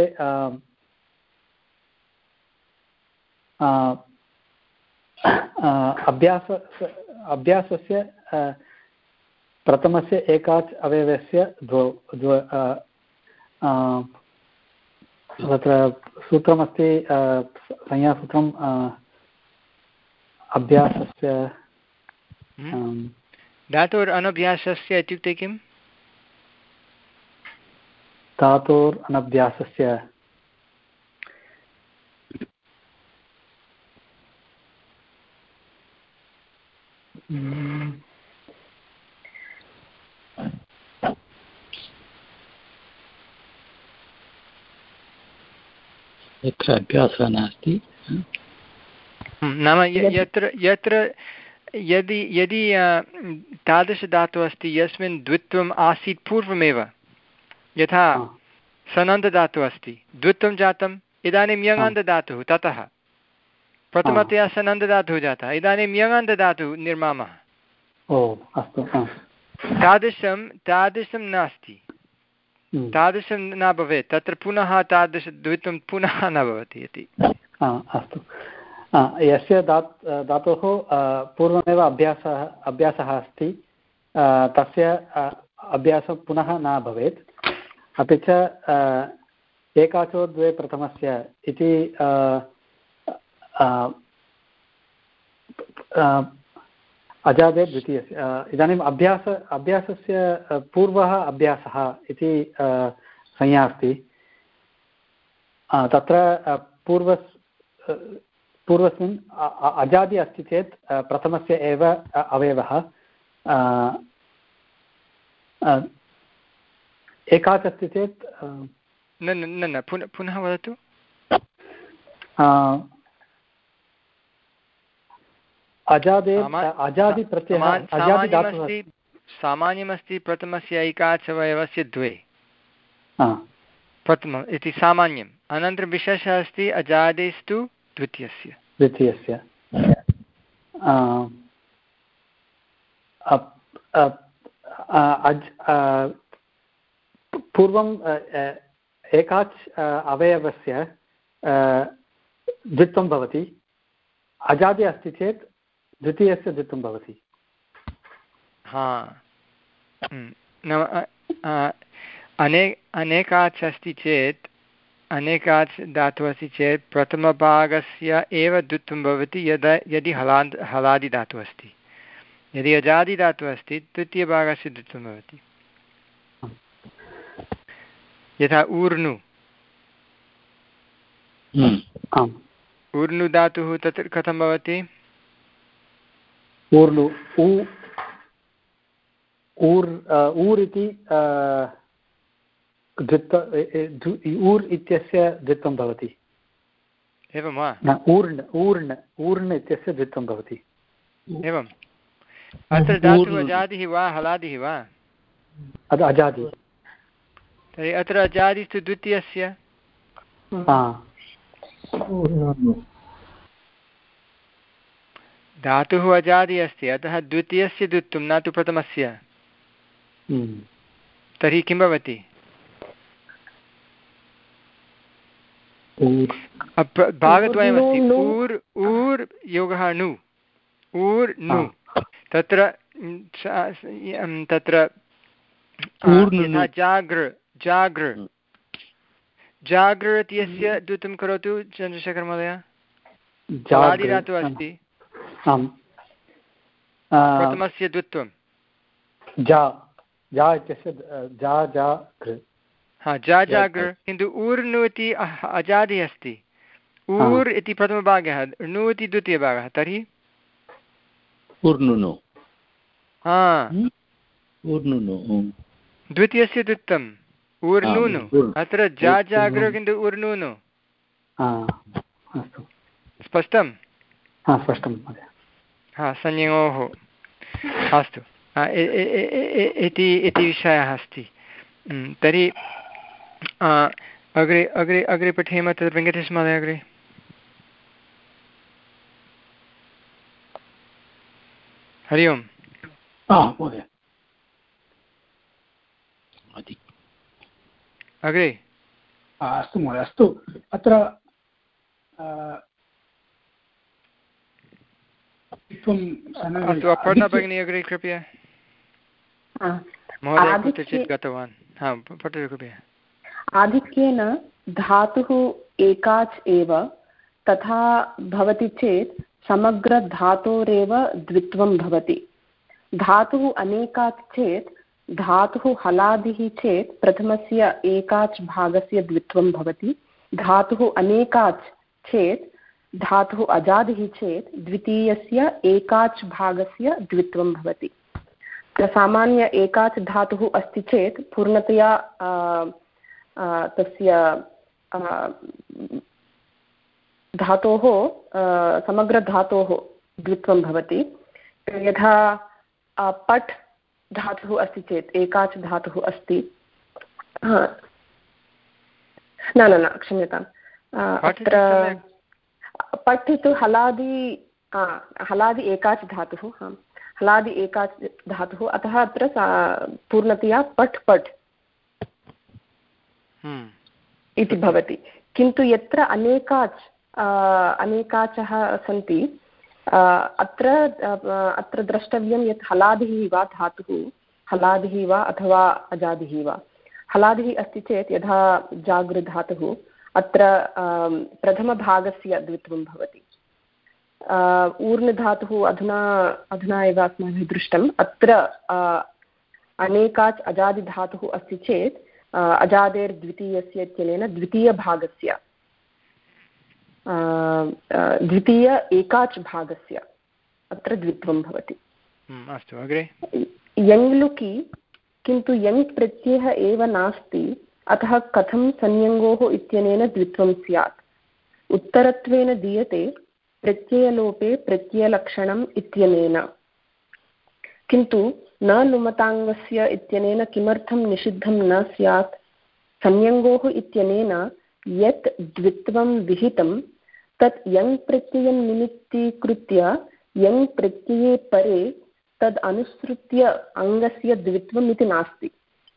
अभ्यास अभ्यासस्य प्रथमस्य एकाच् अवयवस्य द्वौ द्व तत्र सूत्रमस्ति संज्ञासूत्रम् अभ्यासस्य धातोर् अनभ्यासस्य इत्युक्ते किं? धातोर् अनभ्यासस्य यत्र अभ्यासः नास्ति नाम यत्र यत्र यदि यदि तादृशधातुः अस्ति यस्मिन् द्वित्वम् आसीत् पूर्वमेव, यथा सनन्दधातुः अस्ति, द्वित्वं जातम्, इदानीं यङन्तधातुः, ततः प्रथमतया सनन्दधातुः जातः, इदानीं यङन्तधातुः निर्मामः। ओ अस्तु। तादृशं तादृशं नास्ति, तादृशं न भवेत्, तत्र पुनः तादृशद्वित्वं पुनः न भवति इति। अस्तु। यस्य धा धातोः पूर्वमेव अभ्यासः अभ्यासः अस्ति तस्य अभ्यासः पुनः न भवेत्। अपि च एकाचो द्वे प्रथमस्य इति अजादे द्वितीयस्य इदानीम् अभ्यास अभ्यासस्य पूर्वः अभ्यासः इति संज्ञा अस्ति। तत्र पूर्व पूर्वस्मिन् अजादि अस्ति चेत् प्रथमस्य एव अवयवः, एकाच् अस्ति चेत् न न न पुनः पुनः वदतु। अजादे अजादि प्रत्ययः सामान्यमस्ति प्रथमस्य एकाच् अवयवस्य द्वे प्रथमम् इति सामान्यम्। अनन्तरं विशेषः अस्ति अजादेस्तु द्वितीयस्य द्वितीयस्य पूर्वं एकाच् अवयवस्य द्वित्वं भवति, अजादि अस्ति चेत् द्वितीयस्य द्वित्वं भवति। हा नाम अने अनेकाच् अस्ति चेत् अनेकाच् धातुः अस्ति चेत् प्रथमभागस्य एव द्वित्वं भवति यदा यदि हलाद् हलादिधातुः अस्ति। यदि अजादिधातुः अस्ति तृतीयभागस्य द्वित्वं भवति। यथा ऊर्नु ऊर्नु धातुः तत्र कथं भवति? ऊर्नु ऊर् ऊर् इति ऊर् इत्यस्य द्वित्वं भवति। एवं वा? न ऊर्ण् ऊर्ण् ऊर्ण् इत्यस्य द्वित्वं भवति। एवम्। अत्र धातुः अजादिः वा हलादिः वा? अजादि। तर्हि अत्र अजादिस्तु द्वितीयस्य। धातुः अजादि अस्ति, अतः द्वितीयस्य द्वित्वं न तु प्रथमस्य। तर्हि किं भवति? भागद्वयमस्ति, ऊर् ऊर् योगः नु ऊर् नु। तत्र तत्र यथा जागृ जागृ जागृ इत्यस्य द्वित्वं करोतु चन्द्रशेखर महोदय। हलादिधातुः अस्ति, प्रथमस्य द्वित्वं जा जा इत्यस्य जा जागृ। हा जा जागृ, किन्तु ऊर् नु इति अजादि अस्ति। ऊर् इति प्रथमभागः, नु इति द्वितीयभागः, तर्हि ऊर्नुनु। हा ऊर्नुनु द्वितीयस्य द्वित्वम् ऊर्नूनु। अत्र जा जागृ किन्तु ऊर्नूनु। स्पष्टं? हा स्पष्टं। हा संयोः अस्तु इति इति विषयः अस्ति। तर्हि अग्रे अग्रे अग्रे पठेम। तत्र वेङ्कटेश महोदय अग्रे। हरि ओम्। अग्रे अस्तु महोदय। अस्तु, अत्र अस्तु अपर्णा भगिनी अग्रे कृपया। महोदय कुत्रचित् गतवान्। हा पठतु कृपया। आधिक्येन धातुः एकाच् एव तथा भवति चेत् समग्रधातोरेव द्वित्वं भवति। धातुः अनेकाच् चेत् धातुः हलादिः चेत् प्रथमस्य एकाच् भागस्य द्वित्वं भवति। धातुः अनेकाच् चेत् धातुः अजादिः चेत् द्वितीयस्य एकाच् भागस्य द्वित्वं भवति। सामान्य एकाच् धातुः अस्ति चेत् पूर्णतया तस्य धातोः समग्रधातोः द्वित्वं भवति। यथा पठ् धातुः अस्ति चेत् एकाच् धातुः अस्ति, न न न क्षम्यताम्, अत्र पठ् तु हलादि हलादि एकाच् धातुः, हा हलादि एकाच् धातुः, अतः अत्र पूर्णतया पठ् पठ् इति भवति। किन्तु यत्र अनेकाच् अनेकाचः सन्ति अत्र अत्र द्रष्टव्यं यत् हलादिः वा धातुः हलादिः वा अथवा अजादिः वा। हलादिः अस्ति चेत् यथा जागृधातुः अत्र प्रथमभागस्य द्वित्वं भवति। ऊर्णधातुः अधुना अधुना एव अस्माभिः दृष्टम्, अत्र अनेकाच् अजादिधातुः अस्ति चेत् अजादेर्द्वितीयस्य इत्यनेन द्वितीयभागस्य द्वितीय एकाच् भागस्य अत्र द्वित्वं भवति। अस्तु, अग्रे यङ्लुकि किन्तु यङ् प्रत्ययः एव नास्ति, अतः कथं संयङ्गोः इत्यनेन द्वित्वं स्यात्? उत्तरत्वेन दीयते प्रत्ययलोपे प्रत्ययलक्षणम् इत्यनेन। किन्तु न लुमताङ्गस्य इत्यनेन किमर्थं निषिद्धं न स्यात्? संयङ्गोः इत्यनेन यत् द्वित्वं विहितं तत् यङ् प्रत्ययं निमित्तीकृत्य यङ् प्रत्यये परे तद् अनुसृत्य अङ्गस्य द्वित्वम् इति नास्ति।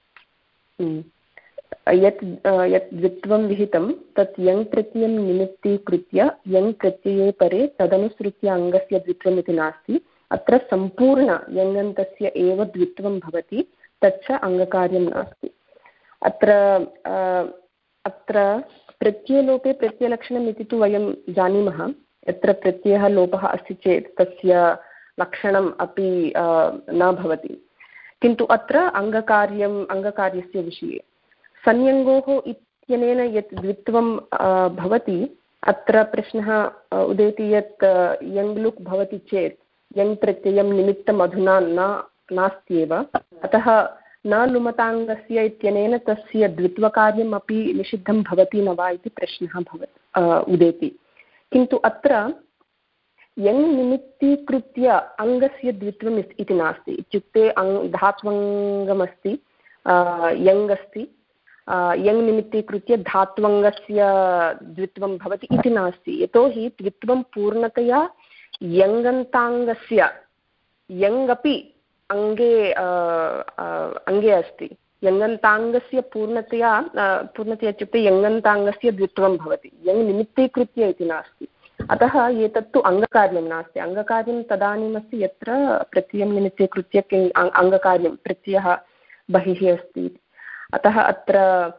यत् यत् द्वित्वं विहितं तत् यङ् प्रत्ययं निमित्तीकृत्य यङ् प्रत्यये परे तदनुसृत्य अङ्गस्य द्वित्वम् इति नास्ति। अत्र सम्पूर्ण यङन्तस्य एव द्वित्वं भवति, तच्च अङ्गकार्यं नास्ति। अत्र अत्र प्रत्ययलोपे प्रत्ययलक्षणम् इति तु वयं जानीमः। यत्र प्रत्ययः लोपः अस्ति चेत् तस्य लक्षणम् अपि न भवति। किन्तु अत्र अङ्गकार्यम् अङ्गकार्यस्य विषये संयङ्गोः इत्यनेन यत् द्वित्वं भवति, अत्र प्रश्नः उदेति यत् यङ्लुक् भवति चेत् यङ् प्रत्ययं निमित्तम् अधुना न नास्त्येव, अतः न लुमताङ्गस्य इत्यनेन तस्य द्वित्वकार्यम् अपि निषिद्धं भवति न वा इति प्रश्नः भवति उदेति। किन्तु अत्र यङ् निमित्तीकृत्य अङ्गस्य द्वित्वम् इति नास्ति। इत्युक्ते अङ् धात्वङ्गमस्ति, यङ् अस्ति, यङ् निमित्तीकृत्य धात्वङ्गस्य द्वित्वं भवति इति नास्ति। यतोहि द्वित्वं पूर्णतया यङन्ताङ्गस्य यङ् अपि अङ्गे अङ्गे अस्ति। यङन्ताङ्गस्य पूर्णतया पूर्णतया इत्युक्ते यङन्ताङ्गस्य द्वित्वं भवति, यङ् निमित्तीकृत्य इति नास्ति। अतः एतत्तु अङ्गकार्यं नास्ति। अङ्गकार्यं तदानीमस्ति यत्र प्रत्ययं निमित्तीकृत्य अङ्गकार्यं प्रत्ययः बहिः अस्ति। अतः अत्र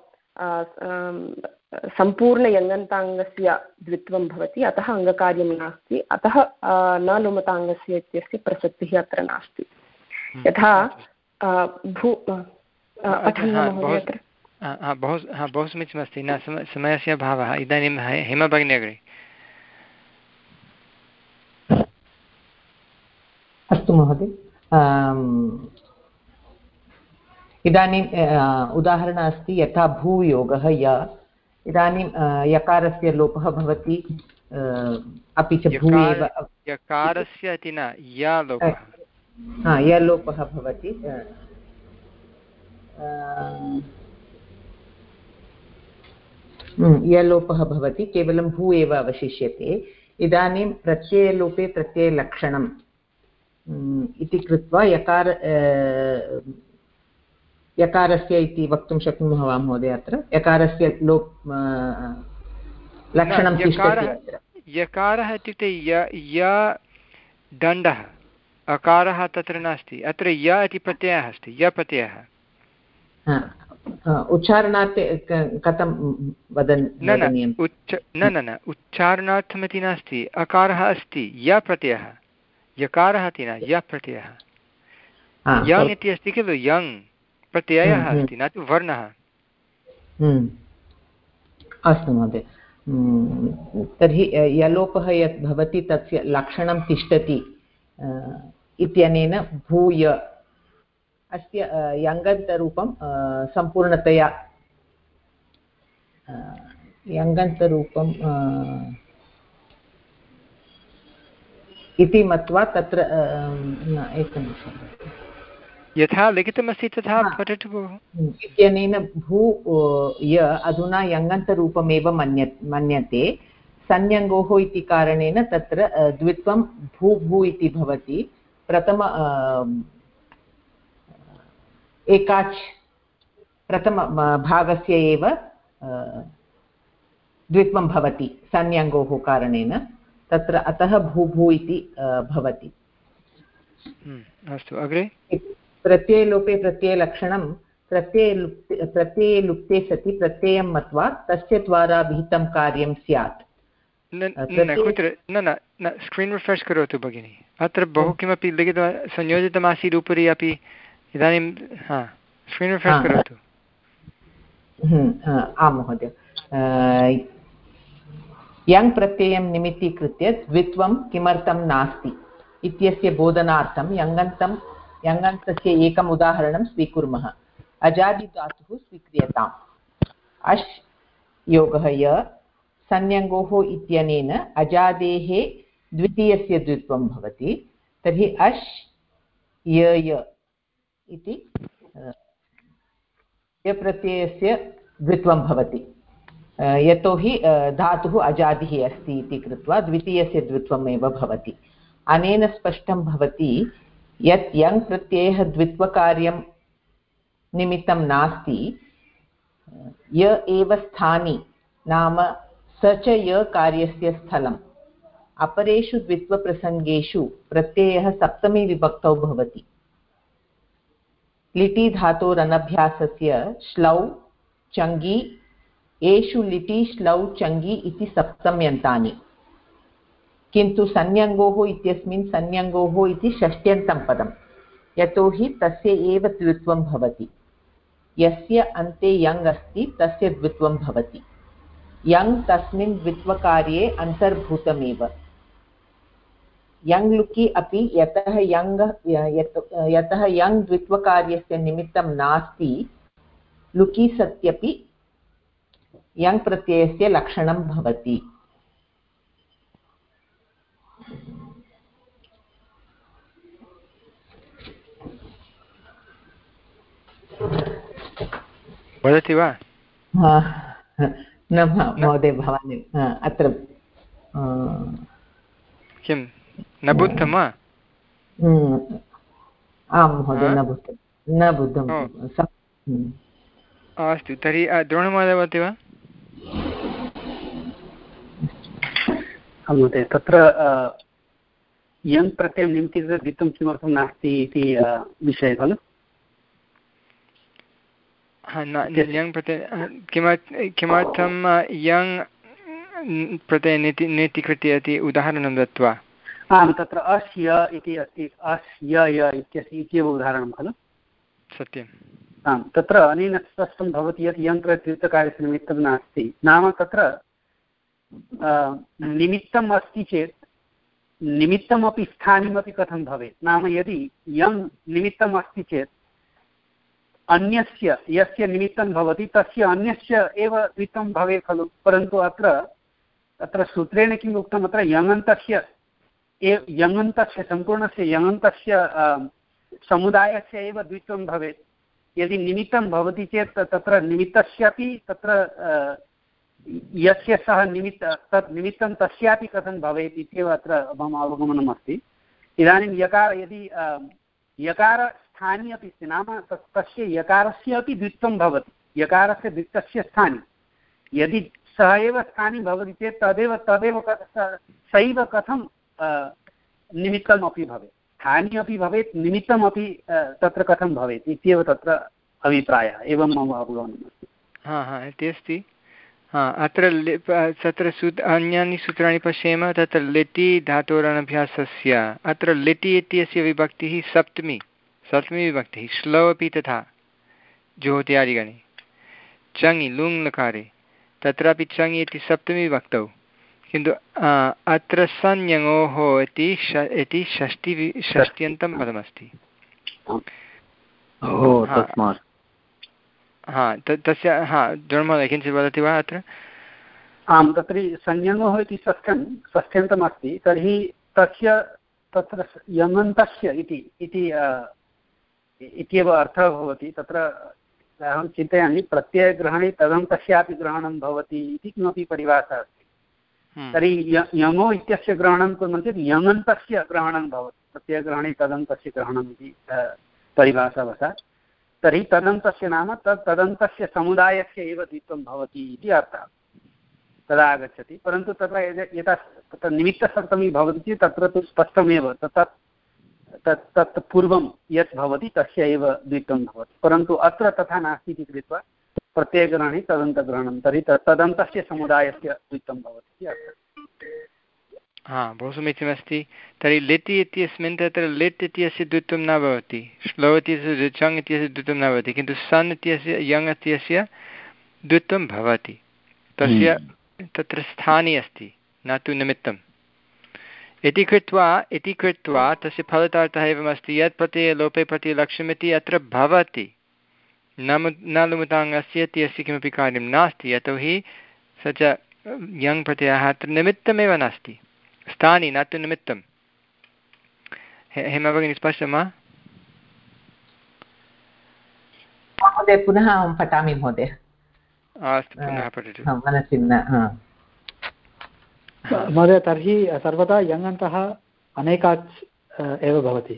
सम्पूर्णयङन्ताङ्गस्य द्वित्वं भवति, अतः अङ्गकार्यं नास्ति। अतः न लुमताङ्गस्य इत्यस्य प्रसक्तिः अत्र नास्ति। यथा भू बहु बहु समीचीनमस्ति, न समयस्य अभावः। इदानीं हेमा भगिनी अग्रे। अस्तु महोदय, इदानीम् उदाहरणम् अस्ति यथा भूयोगः य। इदानीं यकारस्य लोपः भवति, अपि च भू एव यकारस्य इति न य लोपः, हा य लोपः भवति। य लोपः भवति, केवलं भू एव अवशिष्यते। इदानीं प्रत्ययलोपे प्रत्ययलक्षणम् इति कृत्वा यकार यकारस्य इति वक्तुं शक्नुमः वा महोदय? अत्र यकारस्य लोप लक्षणं तिष्ठति अत्र। यकारः इत्युक्ते य य दण्डः, अकारः तत्र नास्ति। अत्र य इति प्रत्ययः अस्ति, य प्रत्ययः। उच्चारणार्थे कथं वदन् वदनीयम्? उच्च न न न उच्चारणार्थमिति नास्ति, अकारः अस्ति, य प्रत्ययः, यकारः इति न, य प्रत्ययः, यङ् इति अस्ति खलु, यङ् प्रत्ययः अस्ति, न तु वर्णः। अस्तु महोदय, तर्हि यलोपः यत् भवति तस्य लक्षणं तिष्ठति इत्यनेन भूय अस्य यङन्तरूपं सम्पूर्णतया यङन्तरूपं इति मत्वा तत्र एकनिमिषं यथा लिखितमस्ति तथा पठतु भोः। इत्यनेन भू य अधुना यङन्तरूपमेव मन्य मन्यते संज्ञङ्गोः इति कारणेन तत्र द्वित्वं भू भू इति भवति। प्रथम एकाच् प्रथम भागस्य एव द्वित्वं भवति संज्ञङ्गोः कारणेन तत्र, अतः भू भू इति भवति। अस्तु, अग्रे। प्रत्ययलोपे प्रत्ययलक्षणं प्रत्ययलुप्ते प्रत्यये लुप्ते सति प्रत्ययं मत्वा तस्य द्वारा विहितं कार्यं स्यात्। कुत्र न न स्क्रीन् रिफ्रेश् करोतु भगिनि, अत्र बहु किमपि लिखितं संयोजितमासीत् उपरि अपि, इदानीं हा स्क्रीन् रिफ्रेश् करोतु। आं महोदय, यङ् प्रत्ययं निमित्तीकृत्य द्वित्वं किमर्थं नास्ति इत्यस्य बोधनार्थं यङन्तं यङन्तस्य एकम् उदाहरणं स्वीकुर्मः। अजादिधातुः स्वीक्रियताम्। अश् योगः य संज्ञङ्गोः इत्यनेन अजादेः द्वितीयस्य द्वित्वं भवति। तर्हि अश् य य इति यप्रत्ययस्य द्वित्वं भवति, यतोहि धातुः अजादिः अस्ति इति कृत्वा द्वितीयस्य द्वित्वमेव भवति। अनेन स्पष्टं भवति यत् यङ् प्रत्ययः द्वित्वकार्यं निमित्तं नास्ति, य एव स्थानि नाम स च य कार्यस्य स्थलम्। अपरेषु द्वित्वप्रसङ्गेषु प्रत्ययः सप्तमी विभक्तौ भवति। लिटि धातोरनभ्यासस्य श्लौ चङि एषु लिटि श्लौ चङि इति सप्तम्यन्तानि, किन्तु संज्ञङ्गोः इत्यस्मिन् संज्ञङ्गोः इति षष्ट्यन्तं पदं, यतोहि तस्य एव द्वित्वं भवति। यस्य अन्ते यङ् अस्ति तस्य द्वित्वं भवति। यङ् तस्मिन् द्वित्वकार्ये अन्तर्भूतमेव। यङ् लुकि अपि यतः यङ् यतः यङ् द्वित्वकार्यस्य निमित्तं नास्ति, लुकि सत्यपि यङ् प्रत्ययस्य लक्षणं भवति। वदति वा? न महोदय, भवान् अत्र किं न बुद्धं वा? आं महोदय, न बुद्धं न बुद्धं अस्तु, तर्हि द्रोणमहोदय वदति वा? महोदय, तत्र यङ् प्रत्ययं निमित्तीकृत्य द्वित्वं किमर्थं नास्ति इति विषये खलु? यङ् प्रत्यय किमर्थं यङ् प्रत्यय नेति नेतीकृत्य इति उदाहरणं दत्त्वा। आं, तत्र अश् य इति अस्ति, अश् य य इत्यस्य इत्येव उदाहरणं खलु? सत्यम्। आं, तत्र अनेन स्पष्टं भवति यत् यङ् प्रत्ययस्य निमित्तं नास्ति, नाम तत्र निमित्तम् अस्ति चेत् निमित्तमपि स्थानमपि कथं भवेत्? नाम यदि यङ् निमित्तम् अस्ति चेत् अन्यस्य यस्य निमित्तं भवति तस्य अन्यस्य एव द्वित्वं भवेत् खलु? परन्तु अत्र अत्र सूत्रेण किम् उक्तम्? अत्र यङन्तस्य यङन्तस्य सम्पूर्णस्य यङन्तस्य समुदायस्य एव द्वित्वं भवेत्। यदि निमित्तं भवति चेत् तत्र निमित्तस्यापि तत्र यस्य सः निमित्त तत् निमित्तं तस्यापि कथं भवेत् इत्येव अत्र मम अवगमनम् अस्ति। इदानीं यकार यदि यकारस्थानी अपि अस्ति, नाम तस्य यकारस्य अपि द्वित्वं भवति, यकारस्य द्वित्वस्य स्थानी, यदि सः एव स्थानी भवति चेत् तदेव तदेव सैव कथं निमित्तमपि भवेत्, स्थानी अपि भवेत्, निमित्तमपि तत्र कथं भवेत् इत्येव तत्र अभिप्रायः एवं मम अवगमनम्। हा हा इति अस्ति। हा अत्र तत्र सूत् अन्यानि सूत्राणि पश्येम। तत्र लिटि धातोरनभ्यासस्य अत्र लिटि इत्यस्य विभक्तिः सप्तमी सप्तमी विभक्तिः। श्लो अपि तथा ज्योत्यादिगणे। चङि लुङ् लकारे तत्रापि चङि इति सप्तमी विभक्तौ, किन्तु अत्र संज्ञोः इति इति षष्टि षष्ट्यन्तं पदमस्ति। हा तस्य हा महोदय किञ्चित् वदति वा अत्र? आं तत्र संज्ञोः इति षष्ठ्यं षष्ठ्यन्तमस्ति। तर्हि तस्य तत्र यङन्तस्य इति इत्येव अर्थः भवति। तत्र अहं चिन्तयामि प्रत्ययग्रहणे तदन्तस्यापि ग्रहणं भवति इति किमपि परिभाषा अस्ति। तर्हि यङो इत्यस्य ग्रहणं कुर्मः चेत् यङन्तस्य ग्रहणं भवति। प्रत्ययग्रहणे तदन्तस्य ग्रहणम् इति परिभाषावशात् तर्हि तदन्तस्य नाम तत् तदन्तस्य समुदायस्य एव द्वित्वं भवति इति अर्थः तदा आगच्छति। परन्तु तत्र यदा तत्र निमित्तसप्तमी भवति चेत् तत्र तु स्पष्टमेव तत् तत् तत् पूर्वं यत् भवति तस्य एव द्वित्वं भवति। परन्तु अत्र तथा नास्ति इति कृत्वा प्रत्ययग्रहणे तदन्तग्रहणं तर्हि तदन्तस्य समुदायस्य द्वित्वं भवति इति अर्थः। हा बहु समीचीनमस्ति। तर्हि लिट् इत्यस्मिन् तत्र लिट् इत्यस्य द्वित्वं न भवति, श्लो इत्यस्य चङ् इत्यस्य द्वित्वं न भवति, किन्तु सन् इत्यस्य यङ् इत्यस्य द्वित्वं भवति। तस्य तत्र स्थाने अस्ति न तु निमित्तम् इति कृत्वा इति कृत्वा तस्य फलितार्थः एवमस्ति यत् प्रत्यये लोपे प्रत्ययलक्ष्यमिति अत्र भवति। न न लुमुताङ्गस्य इत्यस्य किमपि कार्यं नास्ति, यतोहि स च यङ् प्रत्ययः अत्र निमित्तमेव नास्ति, स्थाने न तु निमित्तं। हेमा भगिनी स्पष्टं वा? महोदय पुनः अहं पठामि महोदय। अस्तु पुनः पठतु। मनसि न महोदय तर्हि सर्वदा यङन्तः अनेकाच् एव भवति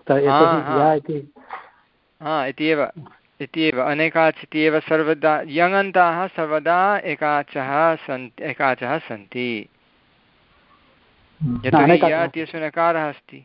इति एव इति एव अनेकाच् इति एव सर्वदा यङन्ताः सर्वदा एकाचः सन्ति एकाचः सन्ति यतोहि य इत्यस्मिन् अकारः अस्ति।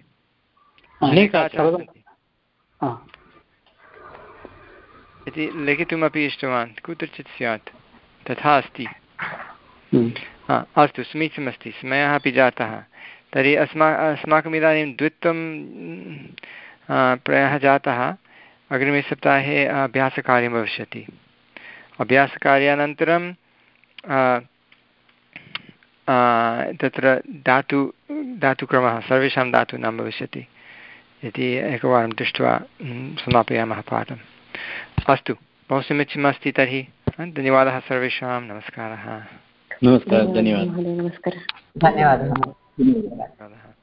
इति लिखितुमपि इष्टवान्, कुत्रचित् स्यात् तथा अस्ति। हा अस्तु समीचीनमस्ति, समयः अपि जातः। तर्हि अस्मा अस्माकम् इदानीं द्वित्वं प्रायः जातः। अग्रिमे सप्ताहे अभ्यासकार्यं भविष्यति। अभ्यासकार्यानन्तरं तत्र धातु धातुक्रमः सर्वेषां धातूनां भविष्यति इति एकवारं दृष्ट्वा समापयामः पाठम्। अस्तु बहु समीचीनमस्ति। तर्हि धन्यवादः सर्वेषां। नमस्कारः। नमस्कारः। धन्यवादः। धन्यवादः।